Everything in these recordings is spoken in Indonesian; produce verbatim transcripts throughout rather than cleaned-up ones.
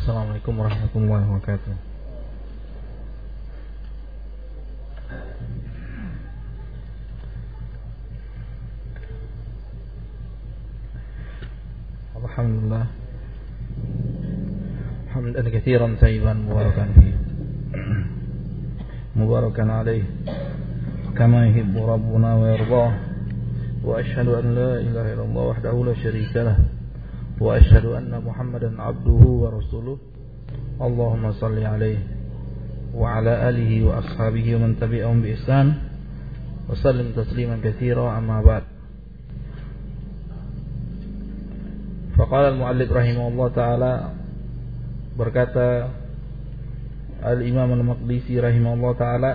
Assalamualaikum warahmatullahi wabarakatuh. Alhamdulillah. Hamdan katsiran tayyiban mubarakan fihi. Mubarakan alaihi kama yuhibbu rabbuna wa yardah. Wa asyhadu an la ilaha illallah wahdahu la syarika lah. Wa asyhadu anna Muhammadan abduhu wa rasuluh. Allahumma salli alaihi wa ala alihi wa ashabihi wa man tabi'ahum bi ihsan. Wa sallim tasliman katsira, amma ba'd. Faqala al-mu'allif rahimahullah ta'ala, berkata Al-Imam Al-Maqdisi rahimahullah ta'ala,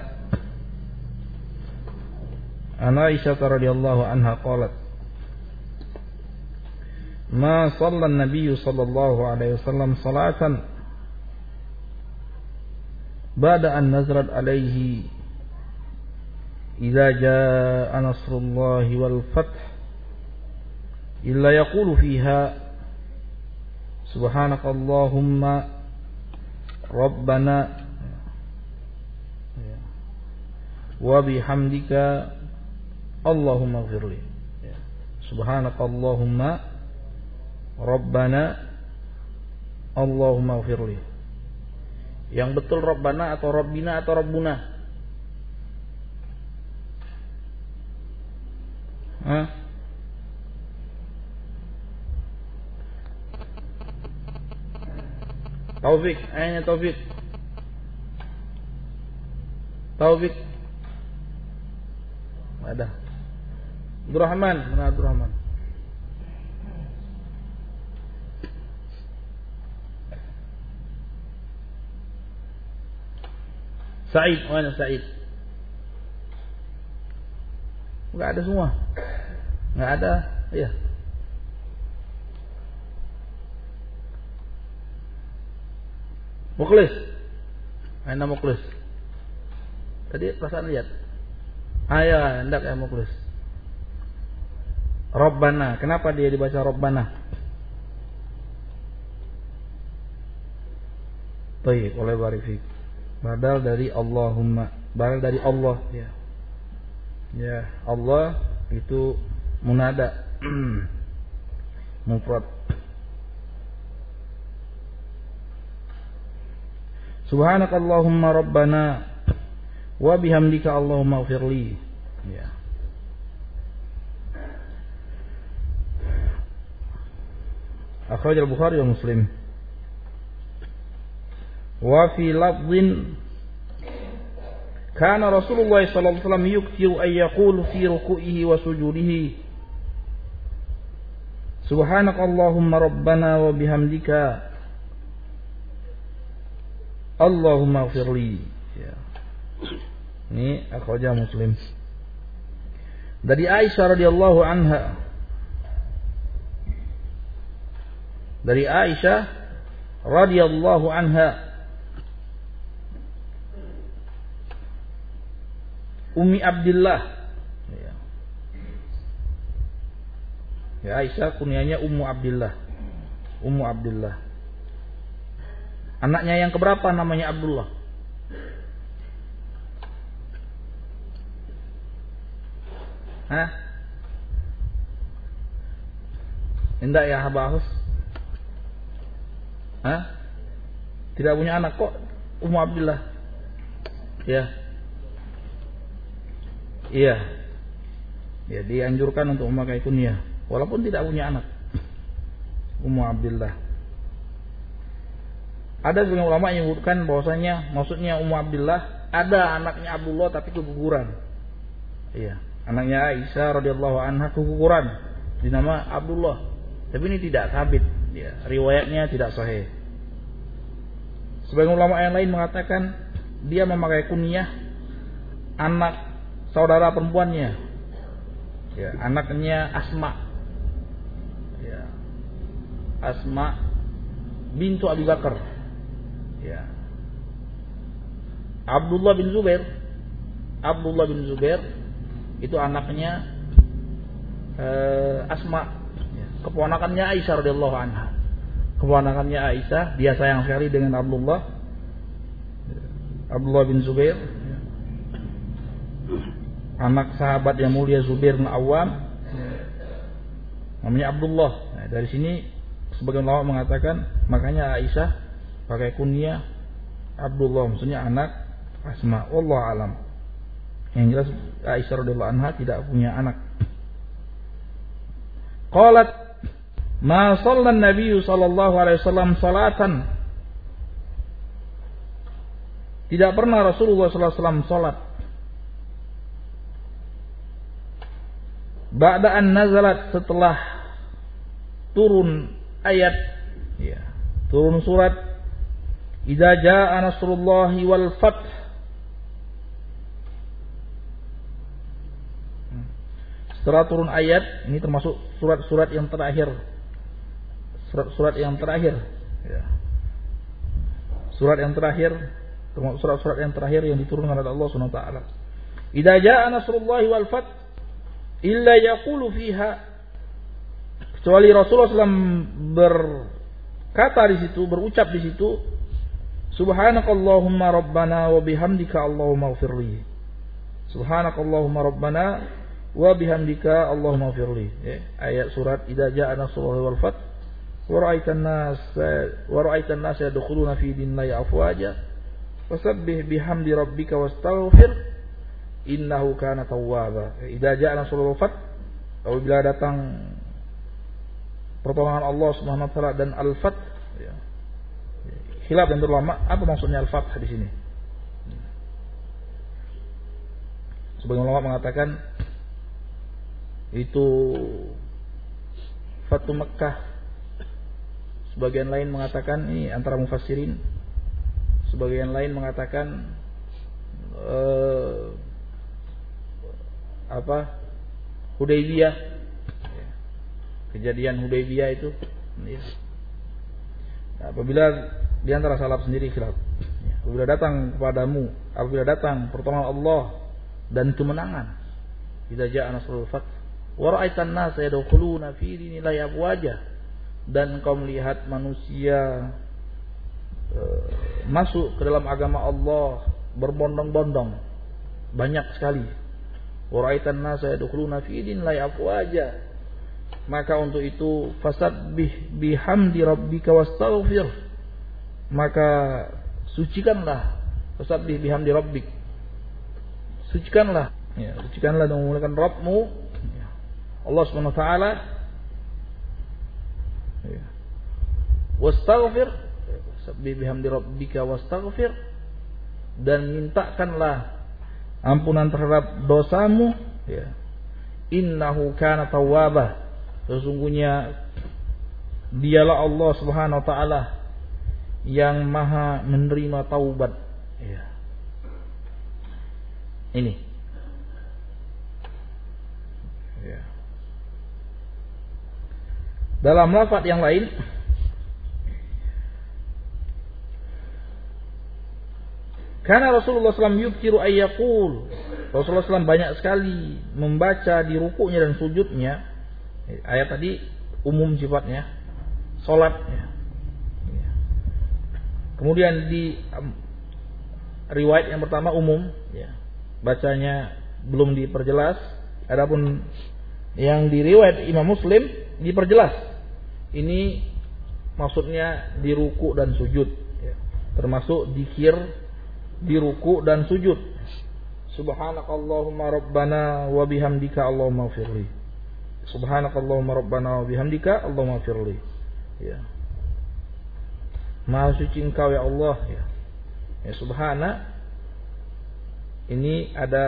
an Aisyah radhiyallahu anha qalat, ma shalla an-nabiy sallallahu alaihi wasallam salatan ba'da an nazarat alaihi idza jaa nasrullahi wal fath illa yaqulu fiha subhanakallahumma rabbana wa bihamdika Allahumma ighfirli. Subhanakallahumma rabbana Allahumma ighfirli. Yang betul rabbana atau rabbina atau rabbuna? Hah? Taufik, ayahnya Taufik. Taufik. Ada. Abdurrahman, mana Abdurrahman? Said, mana Said? Enggak ada semua. Enggak ada, iya. Mukhlis. Aina Mukhlis. Tadi perasaan lihat. Ayah, hendak ya Mukhlis. Rabbana. Kenapa dia dibaca Rabbana? Baik, oleh barifik. Badal dari Allahumma. Badal dari Allah. Ya. Ya, Allah itu munada. Mufrad. Subhanakallahumma rabbana wa bihamdika Allahumma ighfirli. Ya. Akhraj al-Bukhari wa Muslim. Wa fi lafdhin kana Rasulullah sallallahu alaihi wasallam yukthiru ay yaqulu fi ruku'ihi wa sujudihi Subhanakallahumma rabbana wa bihamdika Allahumma ighfirli. Ya. Ini akhraja Muslim. Dari Aisyah radhiyallahu anha. Dari Aisyah radhiyallahu anha, Ummi Abdillah. Ya. Ya, Aisyah kunyanya Ummu Abdillah. Ummu Abdillah. Anaknya yang keberapa namanya Abdullah? Hah? Enggak ya Habahus? Hah? Tidak punya anak kok Ummu Abdillah? Ya. Iya. Ya, dianjurkan untuk memakai kunyah walaupun tidak punya anak. Ummu Abdillah. Ada sebagian ulama yang menyebutkan bahwasanya maksudnya Ummu Abdillah ada anaknya Abdullah tapi keguguran. Iya, anaknya Aisyah radhiyallahu anha keguguran dinama Abdullah. Tapi ini tidak sabit, ya, riwayatnya tidak sahih. Sebagian ulama yang lain mengatakan dia memakai kunyah anak saudara perempuannya. Ya, anaknya Asma. Ya. Asma bintu Abu Bakar. Ya. Abdullah bin Zubair. Abdullah bin Zubair itu anaknya eh, Asma, keponakannya Aisyah radhiyallahu anha. keponakannya Aisyah, dia sayang sekali dengan Abdullah Abdullah bin Zubair, anak sahabat yang mulia Zubair bin Awam, namanya Abdullah. Nah, dari sini sebagian ulama mengatakan makanya Aisyah pakai kunyah Abdullah, maksudnya anak Asma. Wallahu alam. Yang jelas Aisyah radhiyallahu anha tidak punya anak. Qalat ma shalla an-nabiy sallallahu alaihi wasallam salatan. Tidak pernah Rasulullah sallallahu alaihi wasallam salat ba'da an nazalat, setelah turun ayat, ya, turun surat idza jaa nasrullahi wal fath. Setelah turun ayat, ini termasuk surat-surat yang terakhir, surat-surat yang terakhir, ya. Surat yang terakhir, termasuk surat-surat yang terakhir yang diturunkan oleh Allah Subhanahu wa taala. Idza jaa nasrullahi wal fath illa yaqulu fiha, kecuali Rasulullah sallallahu alaihi wasallam berkata di situ, berucap di situ, subhanakallahumma rabbana wa bihamdika allahumma ighfirli. Subhanakallahumma rabbana wa bihamdika allahumma ighfirli. Ya, ayat surat idza jaa nasrullahi wal fath wa ra'aitan nas wa ra'aitan nas yadkhuluna fi dinillahi afwaja fasabbih bihamdi rabbika wastaghfir innahu kana tawwaba. Idza jaa nasrullahi wal fath, apabila datang pertolongan Allah Subhanahu wa taala dan al-fath, ya. Khilaf dan ulama apa maksudnya al-fath di sini. Sebagian ulama mengatakan itu Fatu Mekkah. Sebagian lain mengatakan ini antara mufassirin. Sebagian lain mengatakan uh, apa? Hudaybiyah. Kejadian Hudaybiyah itu. Ya. Apabila di antara salaf sendiri khilaf. Apabila datang kepadamu, apabila datang pertolongan Allah dan kemenangan, idza jaa nasrul fath wa ra'aitan nasa yadkhuluna fi dinillahi afwaja, dan kau melihat manusia e, masuk ke dalam agama Allah berbondong-bondong, banyak sekali. Wa ra'aitan nasa yadkhuluna fi dinillahi afwaja, maka untuk itu fasabbih bihamdi rabbika wastaghfir, maka sucikanlah, fasabbih bihamdi rabbik, sucikanlah, ya, sucikanlah dan memuliakan Rabbmu, ya, Allah Subhanahu wa taala, ya. Wastaghfir, fasabbih bihamdi rabbika wastaghfir, dan mintakanlah ampunan terhadap dosamu, ya. Innahu kana tawwaba, sesungguhnya dialah Allah Subhanahu wa taala yang maha menerima taubat, ya. Ini, ya. Dalam lafaz yang lain, karena Rasulullah sallallahu alaihi wasallam yukthiru ayyaqul, Rasulullah sallallahu alaihi wasallam banyak sekali membaca di rukuknya dan sujudnya. Ayat tadi umum sifatnya, salatnya. Kemudian di um, riwayat yang pertama umum, ya, bacanya belum diperjelas. Adapun yang di riwayat Imam Muslim diperjelas. Ini maksudnya di ruku dan sujud, ya. Termasuk zikir di ruku dan sujud. Subhanakallahumma rabbana wa bihamdika allahumma ighfirli. Subhanakallahumma rabbana wa bihamdika allahumma ighfirli. Ya. Maha suci Engkau ya Allah, ya. Ya, subhana ini ada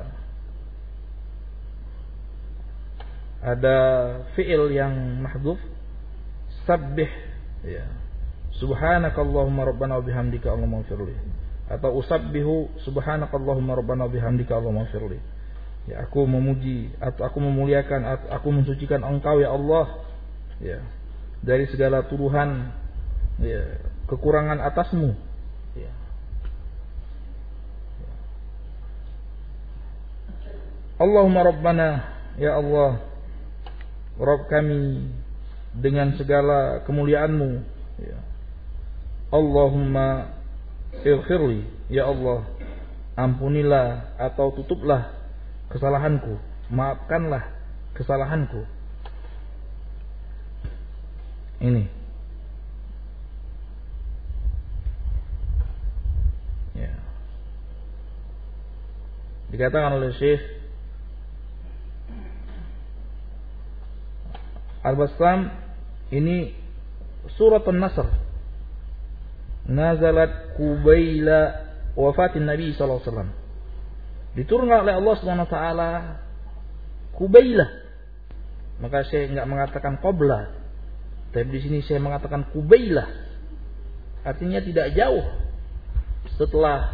ada fi'il yang mahdhuf, sabbih, ya. Subhanakallahumma rabbana wa bihamdika allahumma ighfirli, atau usabbihu subhanakallahumma rabbana wa bihamdika allahumma ighfirli. Ya, aku memuji atau aku memuliakan atau aku mensucikan Engkau ya Allah, ya, dari segala tuduhan, ya, kekurangan atasmu, ya. Allahumma rabbana, ya Allah, Rabb kami, dengan segala kemuliaanmu, Ya. Allahumma ighfirli, ya Allah, ampunilah atau tutuplah kesalahanku, maafkanlah kesalahanku. Ini. Ya. Dikatakan oleh Syekh Al-Bassam, ini surat An-Nasr nazalat kubaila wafatin Nabi sallallahu alaihi wasallam. Diturunkan oleh Allah Subhanahu wa taala kubaila. Maka saya enggak mengatakan qabla, tapi di sini saya mengatakan kubaila. Artinya tidak jauh setelah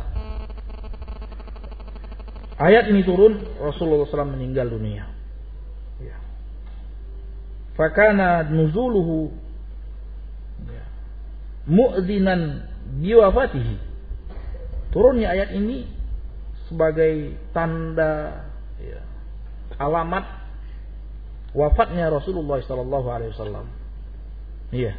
ayat ini turun, Rasulullah sallallahu alaihi wasallam meninggal dunia. Ya. Fakana nuzuluhu mu'dzinan biwafatihi. Turunnya ayat ini sebagai tanda, ya, alamat wafatnya Rasulullah sallallahu alaihi wasallam. Iya.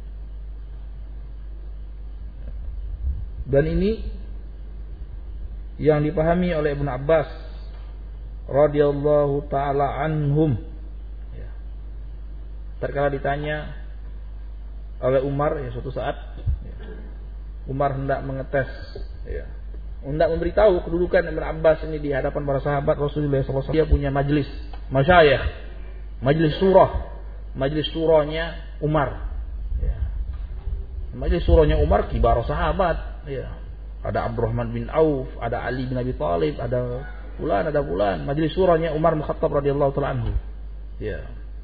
Dan ini yang dipahami oleh Ibnu Abbas radhiyallahu taala anhum. Ya. Terkala ditanya oleh Umar, ya, suatu saat ya, Umar hendak mengetes, ya, hendak memberitahu kedudukan Ibnu Abbas ini di hadapan para sahabat Rasulullah sallallahu alaihi wasallam. Dia punya majlis masyayikh, majlis surah, majlis surahnya Umar. Ya. Majlis surahnya Umar kibar sahabat. Ya. Ada Abdurrahman bin Auf, ada Ali bin Abi Thalib, ada fulan, ada fulan. Majlis surahnya Umar bin Khattab radhiyallahu taala anhu. Ya.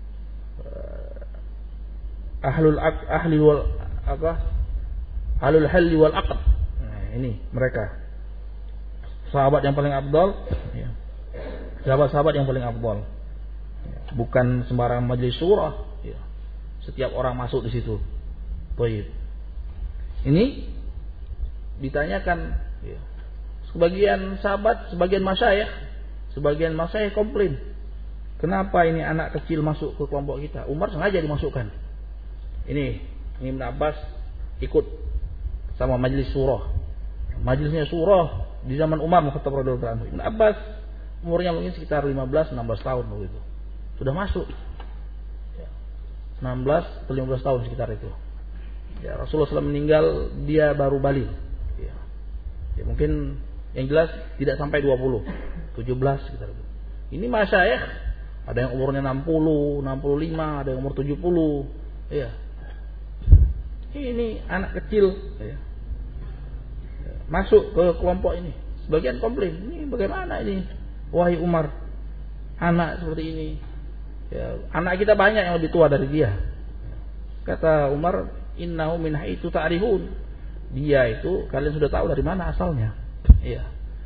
Ahlul ahli wal apa? Ahlul halli wal aqd. Nah, ini mereka. Sahabat yang paling afdal, ya. Sahabat-sahabat yang paling afdal. Ya. Bukan sembarang majlis surah, ya. Setiap orang masuk di situ. Baik. Ini ditanyakan, ya. Sebagian sahabat, sebagian masyayikh, sebagian masyayikh komplain. Kenapa ini anak kecil masuk ke kelompok kita? Umar sengaja dimasukkan. Ini, ini Ibnu Abbas ikut sama majlis surah. Majlisnya surah di zaman Umar bin Khattab radhiyallahu anhu. Ibnu Abbas umurnya mungkin sekitar lima belas enam belas tahun begitu. Sudah masuk. Ya. enam belas atau lima belas tahun sekitar itu. Ya, Rasulullah sallallahu alaihi wasallam meninggal, dia baru balik. Ya. Ya, mungkin yang jelas tidak sampai dua puluh, tujuh belas sekitar itu. Ini masyayikh, ada yang umurnya enam puluh, enam puluh lima, ada yang umur tujuh puluh. Ya. Ini anak kecil, ya, masuk ke kelompok ini. Sebagian komplain, ini bagaimana ini, wahai Umar, anak seperti ini, ya, anak kita banyak yang lebih tua dari dia. Kata Umar, innahu min haitsu ta'rifun, dia itu kalian sudah tahu dari mana asalnya. Iya.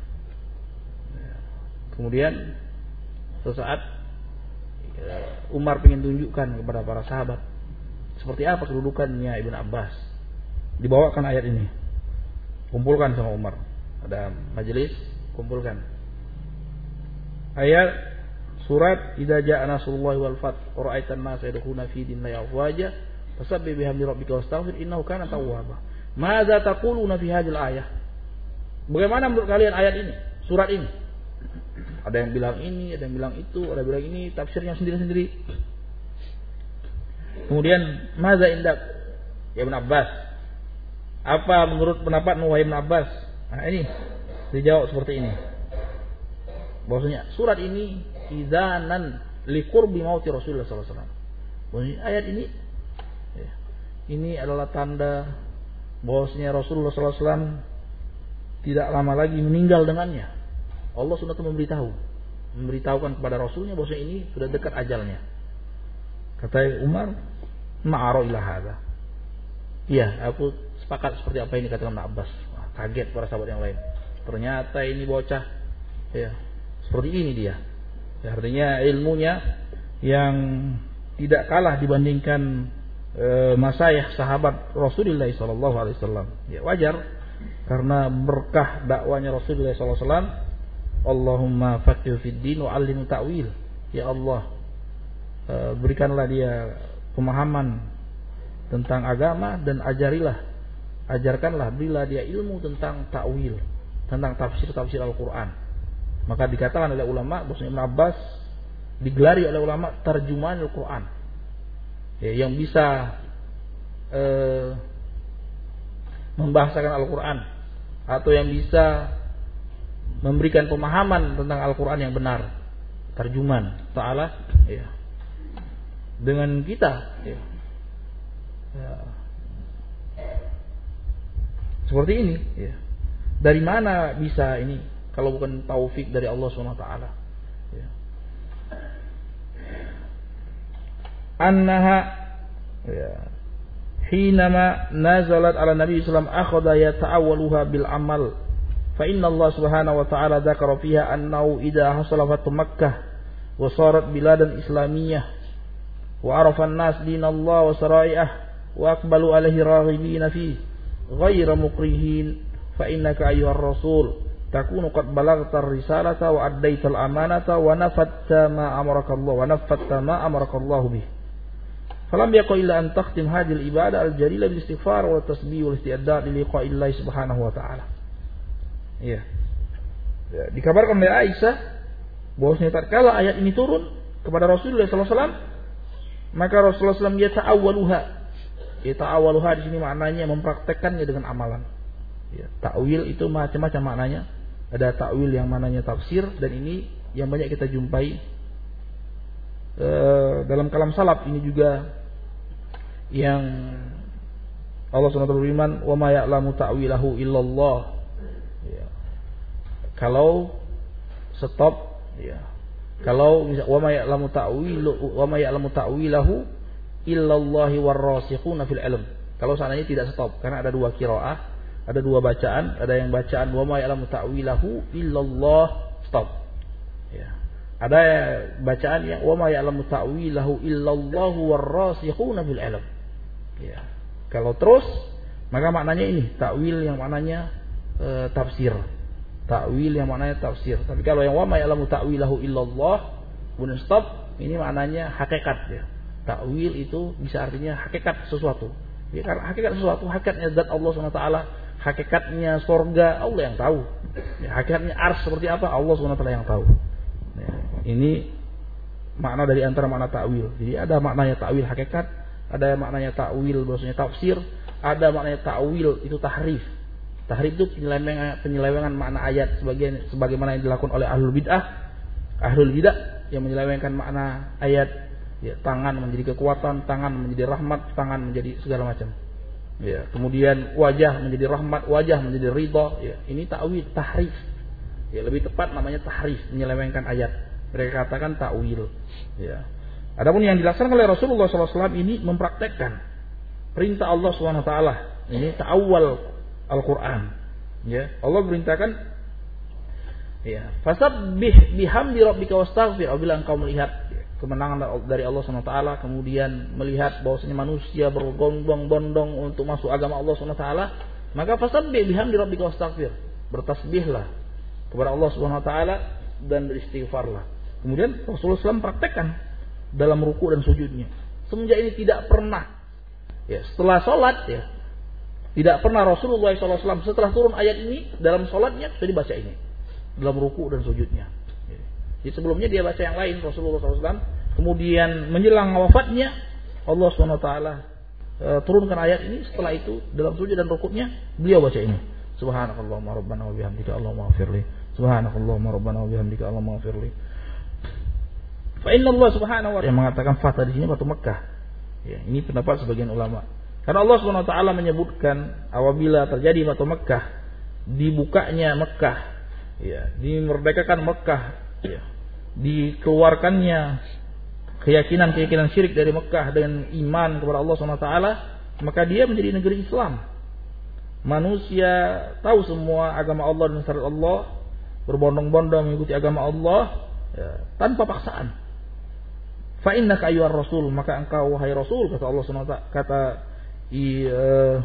Kemudian sesaat Umar ingin tunjukkan kepada para sahabat seperti apa kedudukannya Ibnu Abbas. Dibawakan ayat ini, kumpulkan sama Umar. Ada majelis, kumpulkan ayat surat idza jaa nasrullahi wal fath wa ra'aitan nasa yadkhuluna fi dinillahi afwaja fasabbih bihamdi rabbika wastaghfir innahu kana tawwaba. Madza taquluna fi hadhil ayah? Bagaimana menurut kalian ayat ini, surat ini? Ada yang bilang ini, ada yang bilang itu, ada yang bilang ini, tafsirnya sendiri-sendiri. Kemudian madza indak ya Ibnu Abbas? Apa menurut pendapat wahai Ibnu Abbas? Nah, ini dijawab seperti ini. Bahwasanya surat ini izanan liqurbi mauti Rasulullah sallallahu alaihi wasallam. Bahwasanya ayat ini ya, ini adalah tanda bahwasanya Rasulullah sallallahu alaihi wasallam tidak lama lagi meninggal dengannya. Allah sudah memberitahu, memberitahukan kepada Rasulnya bahwasanya ini sudah dekat ajalnya. Kata Umar, ma'ara ila hadza. Iya, aku sepakat seperti apa ini kata Ibnu Abbas. Wah, kaget para sahabat yang lain. Ternyata ini bocah, ya, seperti ini dia. Ya, artinya ilmunya yang tidak kalah dibandingkan e, masyayikh sahabat Rasulullah sallallahu alaihi wasallam. Ya, wajar karena berkah dakwanya Rasulullah sallallahu alaihi wasallam. Allahumma faqih fid din wa 'allimhu ta'wil. Ya Allah, e, berikanlah dia pemahaman tentang agama dan ajarilah, ajarkanlah, berilah dia ilmu tentang ta'wil, tentang tafsir-tafsir Al-Quran. Maka dikatakan oleh ulama, bahwasanya Ibnu Abbas digelari oleh ulama tarjuman Al-Quran, ya, yang bisa eh, membahasakan Al-Quran atau yang bisa memberikan pemahaman tentang Al-Quran yang benar, tarjuman ta'ala, ya. Dengan kita, ya. Ya. Seperti ini, ya. Dari mana bisa ini kalau bukan taufik dari Allah subhanahu wa taala, ya. Annaha, ya, hinama nazalat ala Nabi sallallahu alaihi wasallam akhadha yata'awwaluha bil amal fa inna Allah subhanahu wa ta'ala dzakara fiha annahu idza hasala fatu Makkah wa sarat biladan islamiyah wa arafa an-nas dinallah wa sara'i'ah wa aqbalu alaihi raghibina fi ghayra mukrihin fa innaka ayyuhar rasul takunu qad balaghta ar-risalata wa addaita al-amanata wa nafatta ma amaraka Allah wa nafatta ma amaraka Allah bih. Falam yaqul illa an takhtim hadhihi al-ibadah al-jalila bil istighfar wa tasbih wal isti'dad li liqa'i Allah subhanahu wa ta'ala. Iya. Ya, dikabarkan oleh Aisyah bahwasanya tatkala ayat ini turun kepada Rasulullah sallallahu alaihi wasallam, maka Rasulullah sallallahu alaihi wasallam yata'awwaluha. Yata'awwaluha di sini maknanya mempraktekkannya dengan amalan. Ya, ta'wil itu macam-macam maknanya. Ada ta'wil yang maknanya tafsir, dan ini yang banyak kita jumpai e, dalam kalam salaf. Ini juga yang Allah subhanahu wa taala berfirman, "Wa ma ya'lamu ta'wilahu illallah." Ya. Kalau stop, ya. Kalau wa ma ya'lamu ta'wilu wa ma ya'lamu ta'wilahu illallahi warrasikhuna fil ilm. Kalau seandainya tidak stop, karena ada dua qiraah, ada dua bacaan, ada yang bacaan wa ma ya'lamu ta'wilahu illallah stop. Ya. Ada bacaan yang wa ma ya'lamu ta'wilahu illallahu warrasikhuna fil ilm. Ya. Kalau terus, maka maknanya ini takwil yang maknanya e, tafsir. Takwil yang maknanya tafsir. Tapi kalau yang wa ma ya'lamu ta'wilahu illallah kemudian stop, ini maknanya hakikat, ya. Takwil itu bisa artinya hakikat sesuatu. Ya, karena hakikat sesuatu, hakikatnya zat Allah subhanahu wa taala, hakikatnya surga Allah yang tahu. Ya, hakikatnya arsy seperti apa Allah subhanahu wa taala yang tahu. Ya, ini makna dari antara makna takwil. Jadi ada maknanya takwil hakikat, ada maknanya takwil bahwasanya tafsir, ada maknanya takwil itu tahrif. Tahrif itu penyelewengan, penyelewengan makna ayat sebagian sebagaimana yang dilakukan oleh ahlul bid'ah. Ahlul bid'ah yang menyelewengkan makna ayat. Ya, tangan menjadi kekuatan, tangan menjadi rahmat, tangan menjadi segala macam. Ya, kemudian wajah menjadi rahmat, wajah menjadi ridha. Ya, ini takwil, tahrif. Ya, lebih tepat namanya tahrif, menyelewengkan ayat. Mereka katakan takwil. Ya. Adapun yang dilaksanakan oleh Rasulullah sallallahu alaihi wasallam ini mempraktekkan perintah Allah subhanahu wa taala. Ini ta'awwal Al-Quran. Ya, Allah berintahkan, ya, fasabbih bihamdi rabbika wastaghfir. Apabila engkau melihat kemenangan dari Allah subhanahu wa taala, kemudian melihat bahwasanya manusia berbondong-bondong untuk masuk agama Allah subhanahu wa taala, maka fasabbih bihamdi rabbika wastaghfir. Bertasbihlah kepada Allah subhanahu wa taala dan beristighfarlah. Kemudian Rasulullah sallallahu alaihi wasallam praktekkan dalam ruku dan sujudnya. Semenjak ini tidak pernah, ya, setelah sholat, ya, tidak pernah Rasulullah sallallahu alaihi wasallam setelah turun ayat ini dalam sholatnya sudah dibaca ini dalam ruku dan sujudnya. Jadi sebelumnya dia baca yang lain Rasulullah sallallahu alaihi wasallam, kemudian menjelang wafatnya Allah subhanahu wa taala e, turunkan ayat ini. Setelah itu dalam sujud dan rukuknya beliau baca ini. Subhanakallahumma rabbana wa bihamdika Allahumma ighfirli. Subhanakallahumma rabbana wa bihamdika Allahumma ighfirli. Fa inna Allah subhanahu wa ta'ala yang mengatakan fatah di sini batu Mekah. Ya, ini pendapat sebagian ulama. Karena Allah subhanahu wa taala menyebutkan apabila terjadi batu Mekah, dibukanya Mekah, ya, dimerdekakan Mekah, ya, dikeluarkannya keyakinan-keyakinan syirik dari Mekah dengan iman kepada Allah subhanahu wa taala, maka dia menjadi negeri Islam. Manusia tahu semua agama Allah dan syariat Allah, berbondong-bondong mengikuti agama Allah, ya, tanpa paksaan. Fa innaka ayyuhar rasul, maka engkau wahai rasul, kata Allah subhanahu wa taala, kata i, uh,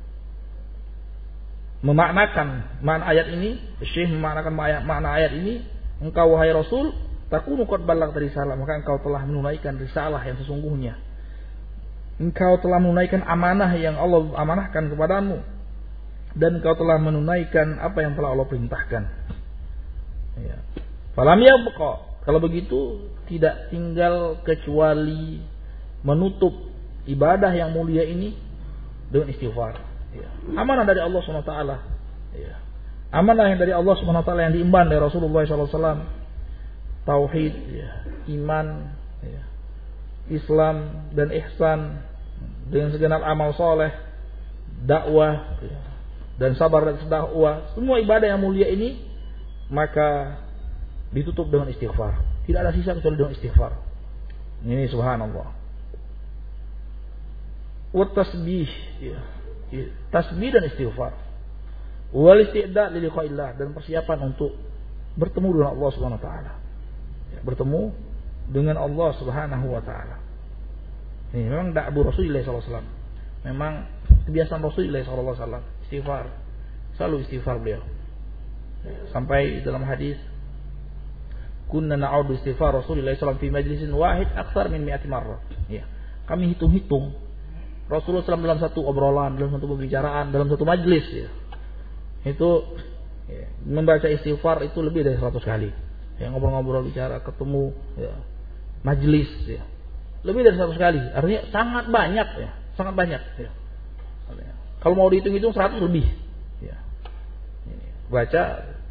memaknakan makna ayat ini, Syekh memaknakan makna ayat ini, engkau wahai rasul, takunu qad ballaghta risalah, maka engkau telah menunaikan risalah yang sesungguhnya. engkau telah menunaikan amanah yang Allah amanahkan kepadamu, dan engkau telah menunaikan apa yang telah Allah perintahkan. Ya. Falam yabqa, kalau begitu tidak tinggal kecuali menutup ibadah yang mulia ini dengan istighfar. Ya. Amanah dari Allah subhanahu wa taala. Ya. Amanah yang dari Allah subhanahu wa taala yang diemban dari Rasulullah shallallahu alaihi wasallam. Tauhid, ya. Iman, ya. Islam dan ihsan dengan segenap amal soleh, dakwah, ya. Dan sabar dan dakwah, semua ibadah yang mulia ini maka ditutup dengan istighfar. Tidak ada sisa kecuali dengan istighfar. Ini subhanallah. Wa tasbih, ya. Tasbih dan istighfar. Wal isti'dad li liqa'illah, dan persiapan untuk bertemu dengan Allah Subhanahu wa taala. Ya, bertemu dengan Allah Subhanahu wa taala. Ini memang da'bu Rasulullah sallallahu alaihi wasallam. Memang kebiasaan Rasulullah sallallahu alaihi wasallam istighfar. Selalu istighfar beliau. Ya, sampai dalam hadis kunna na'udu istighfar Rasulullah sallallahu alaihi wasallam fi majlisin wahid aktsar min mi'ati marrah. Ya. Kami hitung-hitung Rasulullah sallallahu alaihi wasallam dalam satu obrolan, dalam satu pembicaraan, dalam satu majlis, ya. Itu ya, membaca istighfar itu lebih dari seratus kali. Ya, ngobrol-ngobrol, bicara, ketemu, ya, majlis, ya. Lebih dari seratus kali. Artinya sangat banyak, ya, sangat banyak, ya. Kalau mau dihitung-hitung seratus lebih, ya. Baca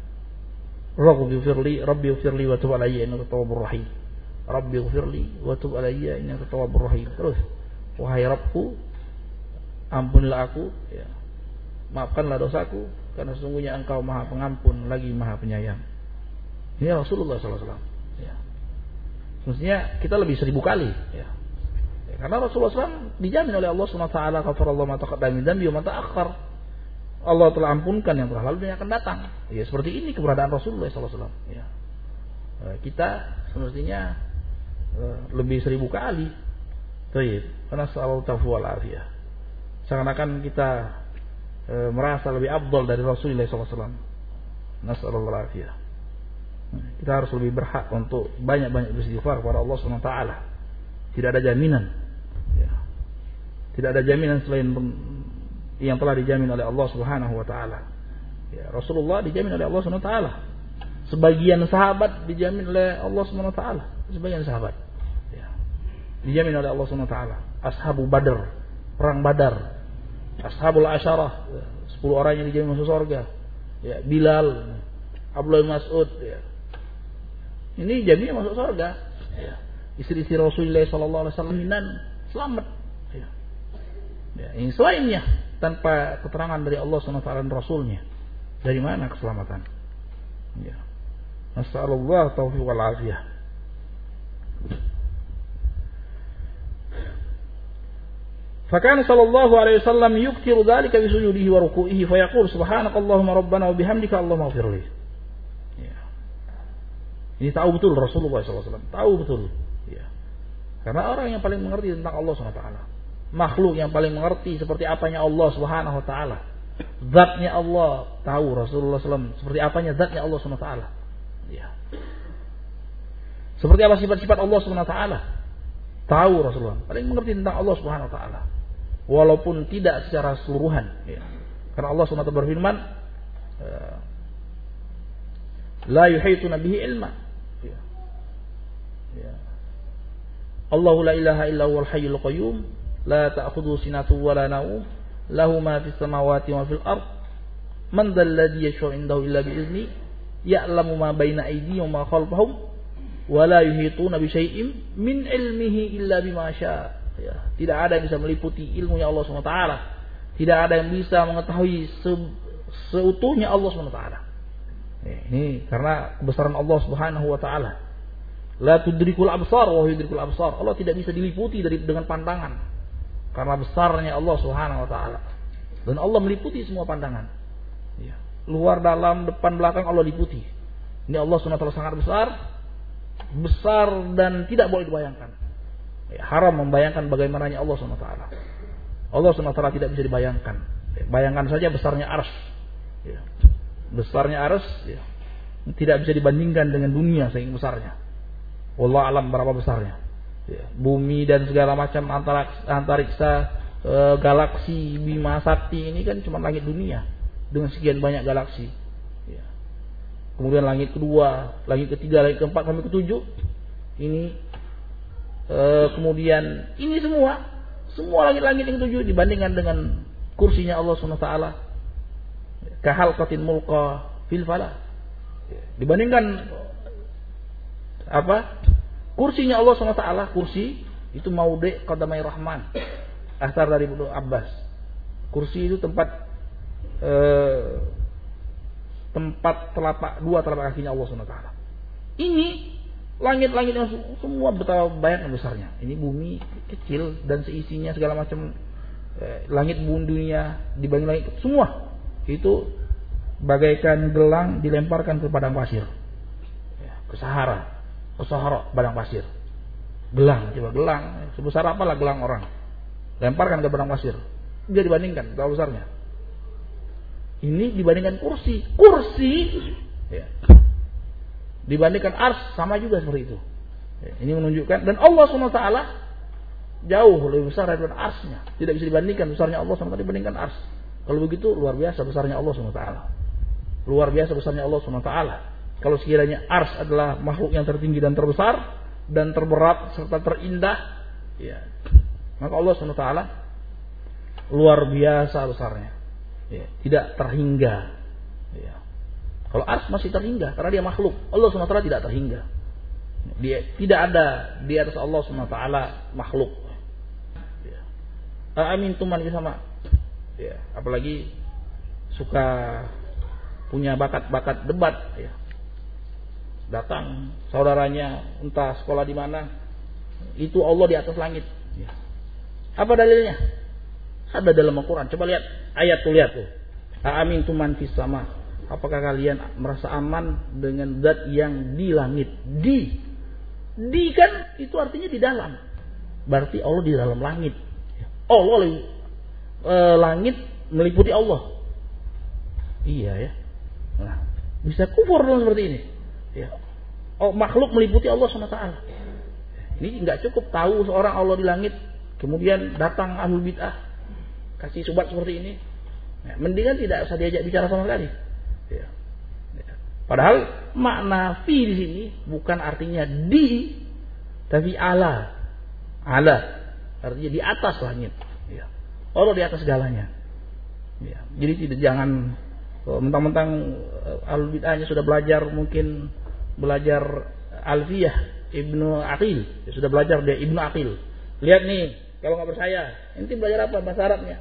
Rabbi firli, Rabbi firli wa tub alayya innaka tawwabur rahim. Rabbi firli wa tub alayya innaka tawwabur rahim. Terus, wahai Rabbku, ampunilah aku, ya. Maafkanlah dosaku, karena sesungguhnya Engkau Maha Pengampun lagi Maha Penyayang. Ini Rasulullah sallallahu alaihi wasallam. Ya. Maksudnya kita lebih seribu kali. Ya. Ya, karena Rasulullah sallallahu alaihi wasallam dijamin oleh Allah subhanahu wa taala, kafarallahu ma taqaddama min dzambi wa ma ta'akhkhar. Allah telah ampunkan yang telah lalu dan yang akan datang. Ya, seperti ini keberadaan Rasulullah sallallahu alaihi wasallam. Ya. Kita semestinya lebih seribu kali. Baik, karena sallallahu tawwal afiyah. Seakan-akan kita e, merasa lebih afdal dari Rasulullah sallallahu alaihi wasallam. Nasallallahu alaihi. Kita harus lebih berhak untuk banyak-banyak beristighfar kepada Allah subhanahu wa taala. Tidak ada jaminan, ya. Tidak ada jaminan selain yang telah dijamin oleh Allah subhanahu wa taala. Ya, Rasulullah dijamin oleh Allah subhanahu wa taala. Sebagian sahabat dijamin oleh Allah subhanahu wa taala. Sebagian sahabat, ya, dijamin oleh Allah subhanahu wa taala. Ashabu Badar, perang Badar. Ashabul Asyarah, sepuluh orang yang dijamin masuk surga. Ya, Bilal, Abdullah bin Mas'ud, ya. Ini jamin masuk surga. Ya. Istri-istri Rasulullah sallallahu alaihi wasallam selamat. Ya. Ya, ini selainnya tanpa keterangan dari Allah subhanahu wa taala dan Rasulnya. Dari mana keselamatan? Ya. Nasallallahu taufiq wal afiyah. فكان صلى الله عليه وسلم يكثر ذلك بسجوده وركوعه فيقول سبحانك اللهم ربنا وبحمدك اللهم اغفر لي. Ya. Ini tahu betul Rasulullah sallallahu alaihi wasallam, tahu betul. Ya. Karena orang yang paling mengerti tentang Allah subhanahu wa taala, makhluk yang paling mengerti seperti apanya Allah subhanahu wa taala, zatnya Allah, tahu Rasulullah sallallahu alaihi wasallam seperti apanya zatnya Allah subhanahu wa taala. Ya. Seperti apa sifat-sifat Allah subhanahu wa taala, tahu Rasulullah, paling mengerti tentang Allah subhanahu wa taala. Walaupun tidak secara keseluruhan, ya. Karena Allah subhanahu wa taala berfirman, la yuhituna bihi ilma. Ya. Ya. Allahu la ilaha illa huwal hayyul qayyum, la ta'khudhuhu sinatun wa la nawm, lahu ma fis samawati wa fil ard, man dzal ladzi yashfa'u 'indahu illa bi izni, ya'lamu ma baina aydihim wa ma khalfahum, wa la yuhituna bi syai'in min ilmihi illa bima syaa. Ya, tidak ada yang bisa meliputi ilmunya Allah subhanahu wa taala. Tidak ada yang bisa mengetahui se- seutuhnya Allah subhanahu wa taala. Ini karena kebesaran Allah subhanahu wa taala. La tudrikul absar wa yudrikul absar. Allah tidak bisa diliputi dari dengan pandangan. Karena besarnya Allah subhanahu wa taala. Dan Allah meliputi semua pandangan. Ya. Luar, dalam, depan, belakang Allah liputi. Ini Allah subhanahu wa taala sangat besar. Besar dan tidak boleh dibayangkan. Ya, haram membayangkan bagaimananya Allah subhanahu wa taala. Allah subhanahu wa taala tidak bisa dibayangkan. Ya, bayangkan saja besarnya arsy. Ya. Besarnya arsy, ya, tidak bisa dibandingkan dengan dunia saking besarnya. Wallahu alam berapa besarnya. ya, bumi dan segala macam antariksa, e, galaksi, Bima Sakti ini kan cuma langit dunia dengan sekian banyak galaksi. Ya. Kemudian langit kedua, langit ketiga, langit keempat sampai ketujuh. Ini e, kemudian ini semua, semua langit-langit yang ketujuh dibandingkan dengan kursinya Allah Subhanahu wa taala. Kahalqatin mulqa fil fala. Dibandingkan apa? Kursinya Allah Subhanahu wa taala, kursi itu maudhi qadamai rahman. Asar dari Ibnu Abbas. Kursi itu tempat eh, tempat telapak dua telapak kakinya Allah Subhanahu wa taala. Ini langit-langit yang semua betapa banyak besarnya. Ini bumi kecil dan seisinya segala macam eh, langit bumi dunia dibanding langit semua itu bagaikan gelang dilemparkan ke padang pasir. Ya, ke Sahara. Ke Sahara, padang pasir. Gelang, coba gelang. Sebesar apalah gelang orang. Lemparkan ke padang pasir. Dia dibandingkan, berapa besarnya. Ini dibandingkan kursi. Kursi ya, dibandingkan ars, sama juga seperti itu. Ya, ini menunjukkan, dan Allah subhanahu wa taala jauh lebih besar daripada arsnya. Tidak bisa dibandingkan besarnya Allah subhanahu wa taala dibandingkan ars. Kalau begitu, luar biasa besarnya Allah subhanahu wa taala. Luar biasa besarnya Allah subhanahu wa taala. Kalau sekiranya ars adalah makhluk yang tertinggi dan terbesar dan terberat serta terindah, ya, maka Allah subhanahu wa taala luar biasa besarnya, ya, tidak terhingga. Ya. Kalau ars masih terhingga karena dia makhluk, Allah subhanahu wa taala tidak terhingga. Dia tidak ada di atas Allah subhanahu wa taala makhluk. Ya. Amin tuman sama. Ya, apalagi suka punya bakat-bakat debat. Ya. Datang saudaranya entah sekolah di mana, itu Allah di atas langit. Ya. Apa dalilnya? Ada dalam Al-Quran. Coba lihat ayat tuh, lihat tuh. Amin tuman fis sama. Apakah kalian merasa aman dengan zat yang di langit? Di, di kan itu artinya di dalam. Berarti Allah di dalam langit. Allah e, langit meliputi Allah. Iya ya. Nah, bisa kufur dong seperti ini. Ya. Oh, makhluk meliputi Allah subhanahu wa taala. Ini enggak cukup tahu seorang Allah di langit, kemudian datang ahlul bid'ah kasih subat seperti ini. Ya, mendingan tidak usah diajak bicara sama sekali. Ya. Ya. Padahal makna fi di sini bukan artinya di, tapi ala. Ala artinya di atas langit. Ya. Allah di atas segalanya. Ya. Jadi tidak jangan mentang-mentang ahlul bid'ahnya sudah belajar, mungkin belajar Alfiyah Ibnu Aqil, ya, sudah belajar dia Ibnu Aqil. Lihat nih, kalau nggak percaya, nanti belajar apa bahasa Arabnya?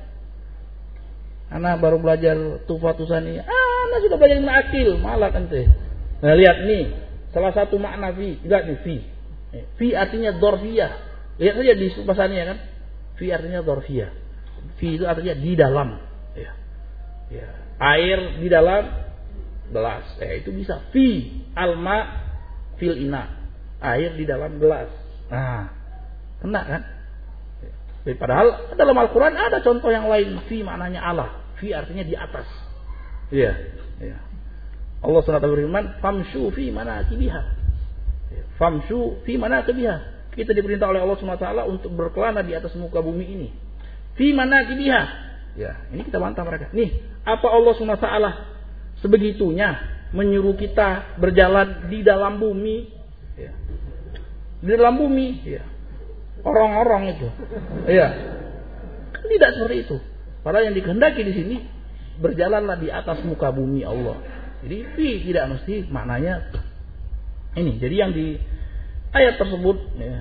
Anak baru belajar Tufatusani, ah, anak sudah belajar Ibnu Aqil, malah ente. Nah lihat nih, salah satu makna fi, lihat nih fi, fi artinya dorfiyah. Lihat saja di bahasanya kan, fi artinya dorfiyah. Fi itu artinya di dalam, ya, ya. Air di dalam gelas, eh, itu bisa fi alma fil ina, air di dalam gelas. Nah, kena kan? Ya. Padahal dalam Al-Quran ada contoh yang lain, fi maknanya Allah, fi artinya di atas. Iya, ya. Allah subhanahu wa taala berfirman, famshu fi manakibiha. Ya. Famshu fi manakibiha. Kita diperintah oleh Allah subhanahu wa taala untuk berkelana di atas muka bumi ini. Fi manakibiha. Ya, ini kita bantah mereka. Nih, apa Allah subhanahu wa taala sebegitunya menyuruh kita berjalan di dalam bumi, ya. Di dalam bumi, ya. Orang-orang itu, ya. Tidak seperti itu. Padahal yang dikehendaki di sini berjalanlah di atas muka bumi Allah. Jadi fi tidak mesti maknanya ini. Jadi yang di ayat tersebut, ya,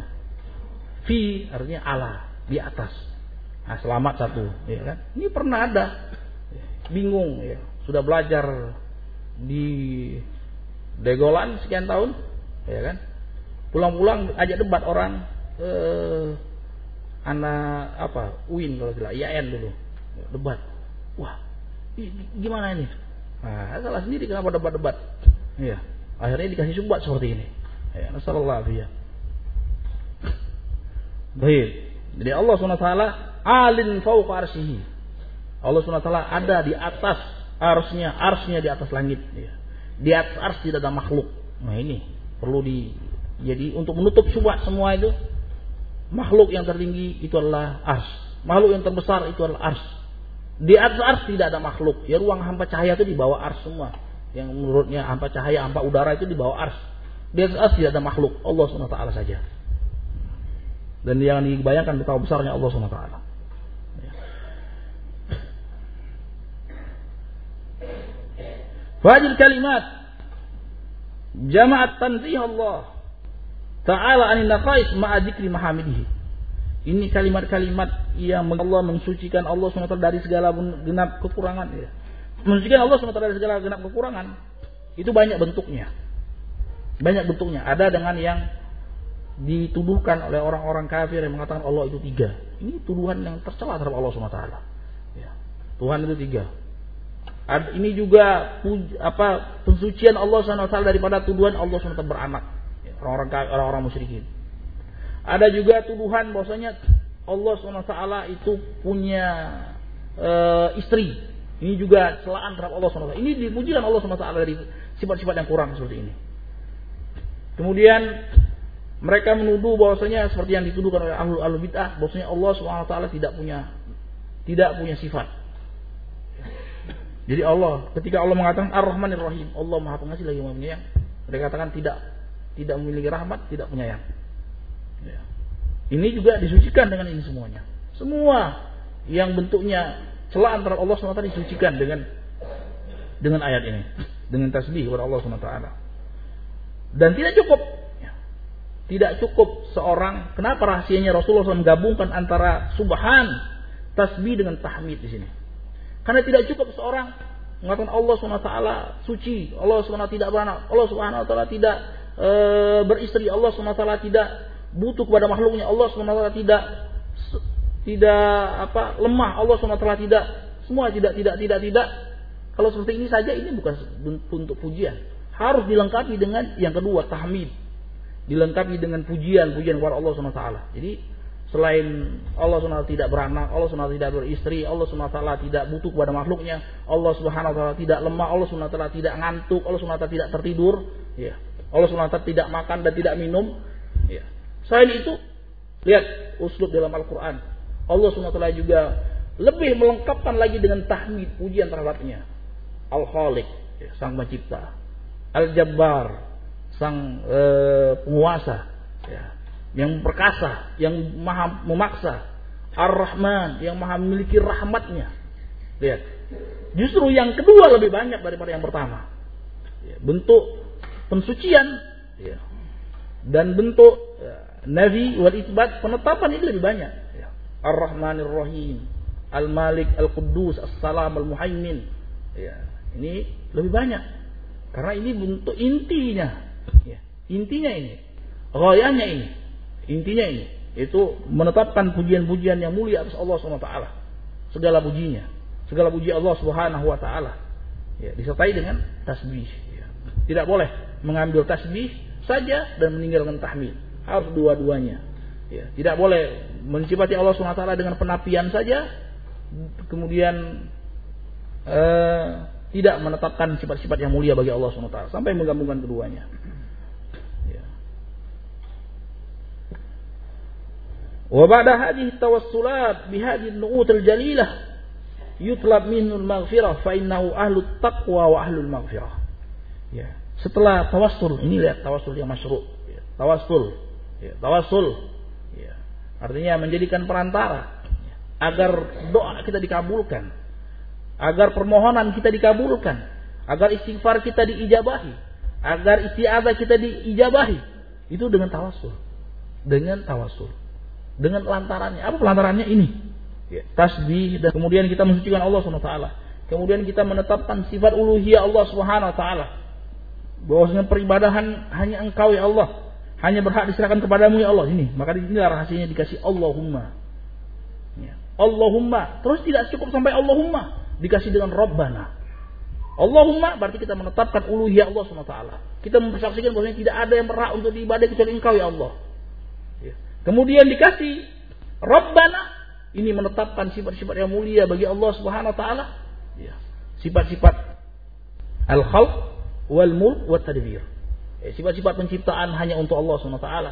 fi artinya Allah di atas. Nah, selamat satu, ya kan? Ini pernah ada, bingung, ya. Sudah belajar di Degolan sekian tahun, ya kan? Pulang-pulang ajak debat orang, eh, anak apa, U I N kalau tidak, I A N dulu, debat. Wah, gimana ini? Nah, salah sendiri kenapa debat-debat? Ya, akhirnya dikasih subat seperti ini. Ya, nasallallahu alaihi. Baik. Jadi Allah subhanahu wa taala alin fauqa arsyihi. Allah subhanahu wa taala ada di atas arsnya, arsnya di atas langit. Ya. Di atas ars tidak ada makhluk. Nah ini perlu di, jadi untuk menutup syubhat semua itu, makhluk yang tertinggi itu adalah ars. Makhluk yang terbesar itu adalah ars. Di atas ars tidak ada makhluk. Ya, ruang hampa cahaya itu di bawah ars semua. Yang menurutnya hampa cahaya, hampa udara itu di bawah ars. Di atas ars tidak ada makhluk. Allah subhanahu wa taala saja. Dan yang dibayangkan betapa besarnya Allah subhanahu wa taala. Fadil kalimat jama'at tanzih Allah ta'ala anil naqais ma'a dzikri mahamidihi. Ini kalimat-kalimat yang Allah mensucikan Allah subhanahu wa taala dari segala genap kekurangan. Ya. Mensucikan Allah subhanahu wa taala dari segala genap kekurangan. Itu banyak bentuknya. Banyak bentuknya. Ada dengan yang dituduhkan oleh orang-orang kafir yang mengatakan Allah itu tiga. Ini tuduhan yang tercela terhadap Allah subhanahu wa taala. Ya. Tuhan itu tiga. Ada, ini juga puj, apa pensucian Allah subhanahu wa taala daripada tuduhan Allah subhanahu wa taala beranak. Ya. Orang-orang orang-orang musyrikin. Ada juga tuduhan bahwasanya Allah subhanahu wa taala itu punya e, istri. Ini juga celaan terhadap Allah subhanahu wa taala. Ini dipujikan Allah subhanahu wa taala dari sifat-sifat yang kurang seperti ini. Kemudian mereka menuduh bahwasanya seperti yang dituduhkan oleh ahlu ahlu bid'ah, bahwasanya Allah subhanahu wa taala tidak punya tidak punya sifat. Jadi Allah, ketika Allah mengatakan Ar-Rahmanir Rahim, Allah Maha Pengasih lagi Maha Penyayang, mereka katakan tidak tidak memiliki rahmat, tidak penyayang. Ya. Ini juga disucikan dengan ini semuanya. Semua yang bentuknya celaan terhadap Allah subhanahu wa taala disucikan dengan dengan ayat ini, dengan tasbih kepada Allah subhanahu wa taala. Dan tidak cukup, ya. Tidak cukup seorang. Kenapa rahasianya Rasulullah shallallahu alaihi wasallam menggabungkan antara subhan, tasbih dengan tahmid di sini? Karena tidak cukup seorang mengatakan Allah subhanahu wa taala suci, Allah subhanahu wa taala tidak beranak, Allah subhanahu wa taala tidak e, beristri, Allah subhanahu wa taala tidak butuh kepada makhluknya, Allah subhanahu wa taala tidak tidak apa lemah, Allah subhanahu wa taala tidak semua tidak tidak tidak tidak. Kalau seperti ini saja ini bukan bentuk pujian. Harus dilengkapi dengan yang kedua, tahmid. Dilengkapi dengan pujian-pujian kepada Allah subhanahu wa taala. Jadi selain Allah subhanahu wa taala tidak beranak, Allah subhanahu wa taala tidak beristri, Allah subhanahu wa taala tidak butuh kepada makhluknya, Allah subhanahu wa taala tidak lemah, Allah subhanahu wa taala tidak ngantuk, Allah subhanahu wa taala tidak tertidur, ya. Allah subhanahu wa taala tidak makan dan tidak minum, ya. Selain itu, lihat uslub dalam Al-Quran. Allah subhanahu wa taala juga lebih melengkapkan lagi dengan tahmid, pujian terhadapnya. Al-Khaliq, ya, sang pencipta. Al-Jabbar, sang e, penguasa, ya, yang perkasa, yang maha memaksa. Ar-Rahman, yang maha memiliki rahmatnya. Lihat, justru yang kedua lebih banyak daripada yang pertama. Ya, bentuk pensucian, ya, dan bentuk ya, nafi wal isbat, penetapan ini lebih banyak. Ya. Ar-Rahmanir Rahim, Al-Malik, Al-Quddus, As-Salam, Al-Muhaimin. Ya, ini lebih banyak. Karena ini bentuk intinya. Ya. Intinya ini. Ghayanya ini. Intinya ini. Itu menetapkan pujian-pujian yang mulia atas Allah subhanahu wa taala. Segala pujinya. Segala puji Allah subhanahu wa taala. Ya, disertai dengan tasbih. Ya. Tidak boleh mengambil tasbih saja dan meninggalkan tahmid. Harus dua-duanya. Ya, tidak boleh mensifati Allah subhanahu wa taala dengan penapian saja, kemudian eh, tidak menetapkan sifat-sifat yang mulia bagi Allah subhanahu wa taala, sampai menggabungkan keduanya. Ya. Wa ba'da hadhihi tawassulat bi hadhihi an-nu'ut al-jalilah yutlab minhu al-maghfirah fa innahu ahlut taqwa wa ahlul maghfirah. Ya. Setelah tawassul, ini lihat tawassul yang masyru'. Ya. Tawassul, ya. Tawassul, ya. Artinya menjadikan perantara ya. Agar doa kita dikabulkan, agar permohonan kita dikabulkan, agar istighfar kita diijabahi, agar isti'adzah kita diijabahi. Itu dengan tawassul, dengan tawassul, dengan lantarannya. Apa pelantarannya ini? Ya. Tasbih, dan kemudian kita mensucikan Allah subhanahu wa taala. Kemudian kita menetapkan sifat uluhiyah Allah subhanahu wa taala. Bahwasanya peribadahan hanya Engkau ya Allah, hanya berhak diserahkan kepadamu ya Allah. Ini, maka inilah rahasianya dikasih Allahumma. Ya. Allahumma, terus tidak cukup sampai Allahumma, dikasih dengan Rabbana. Allahumma berarti kita menetapkan uluhiyah Allah subhanahu wa taala. Kita mempersaksikan bahwasanya tidak ada yang berhak untuk diibadahi kecuali Engkau ya Allah. Ya. Kemudian dikasih Rabbana, ini menetapkan sifat-sifat yang mulia bagi Allah subhanahu wa taala. Ya. Sifat-sifat al-khalq wal mulk wat tadbir. Sifat-sifat penciptaan hanya untuk Allah subhanahu wa taala.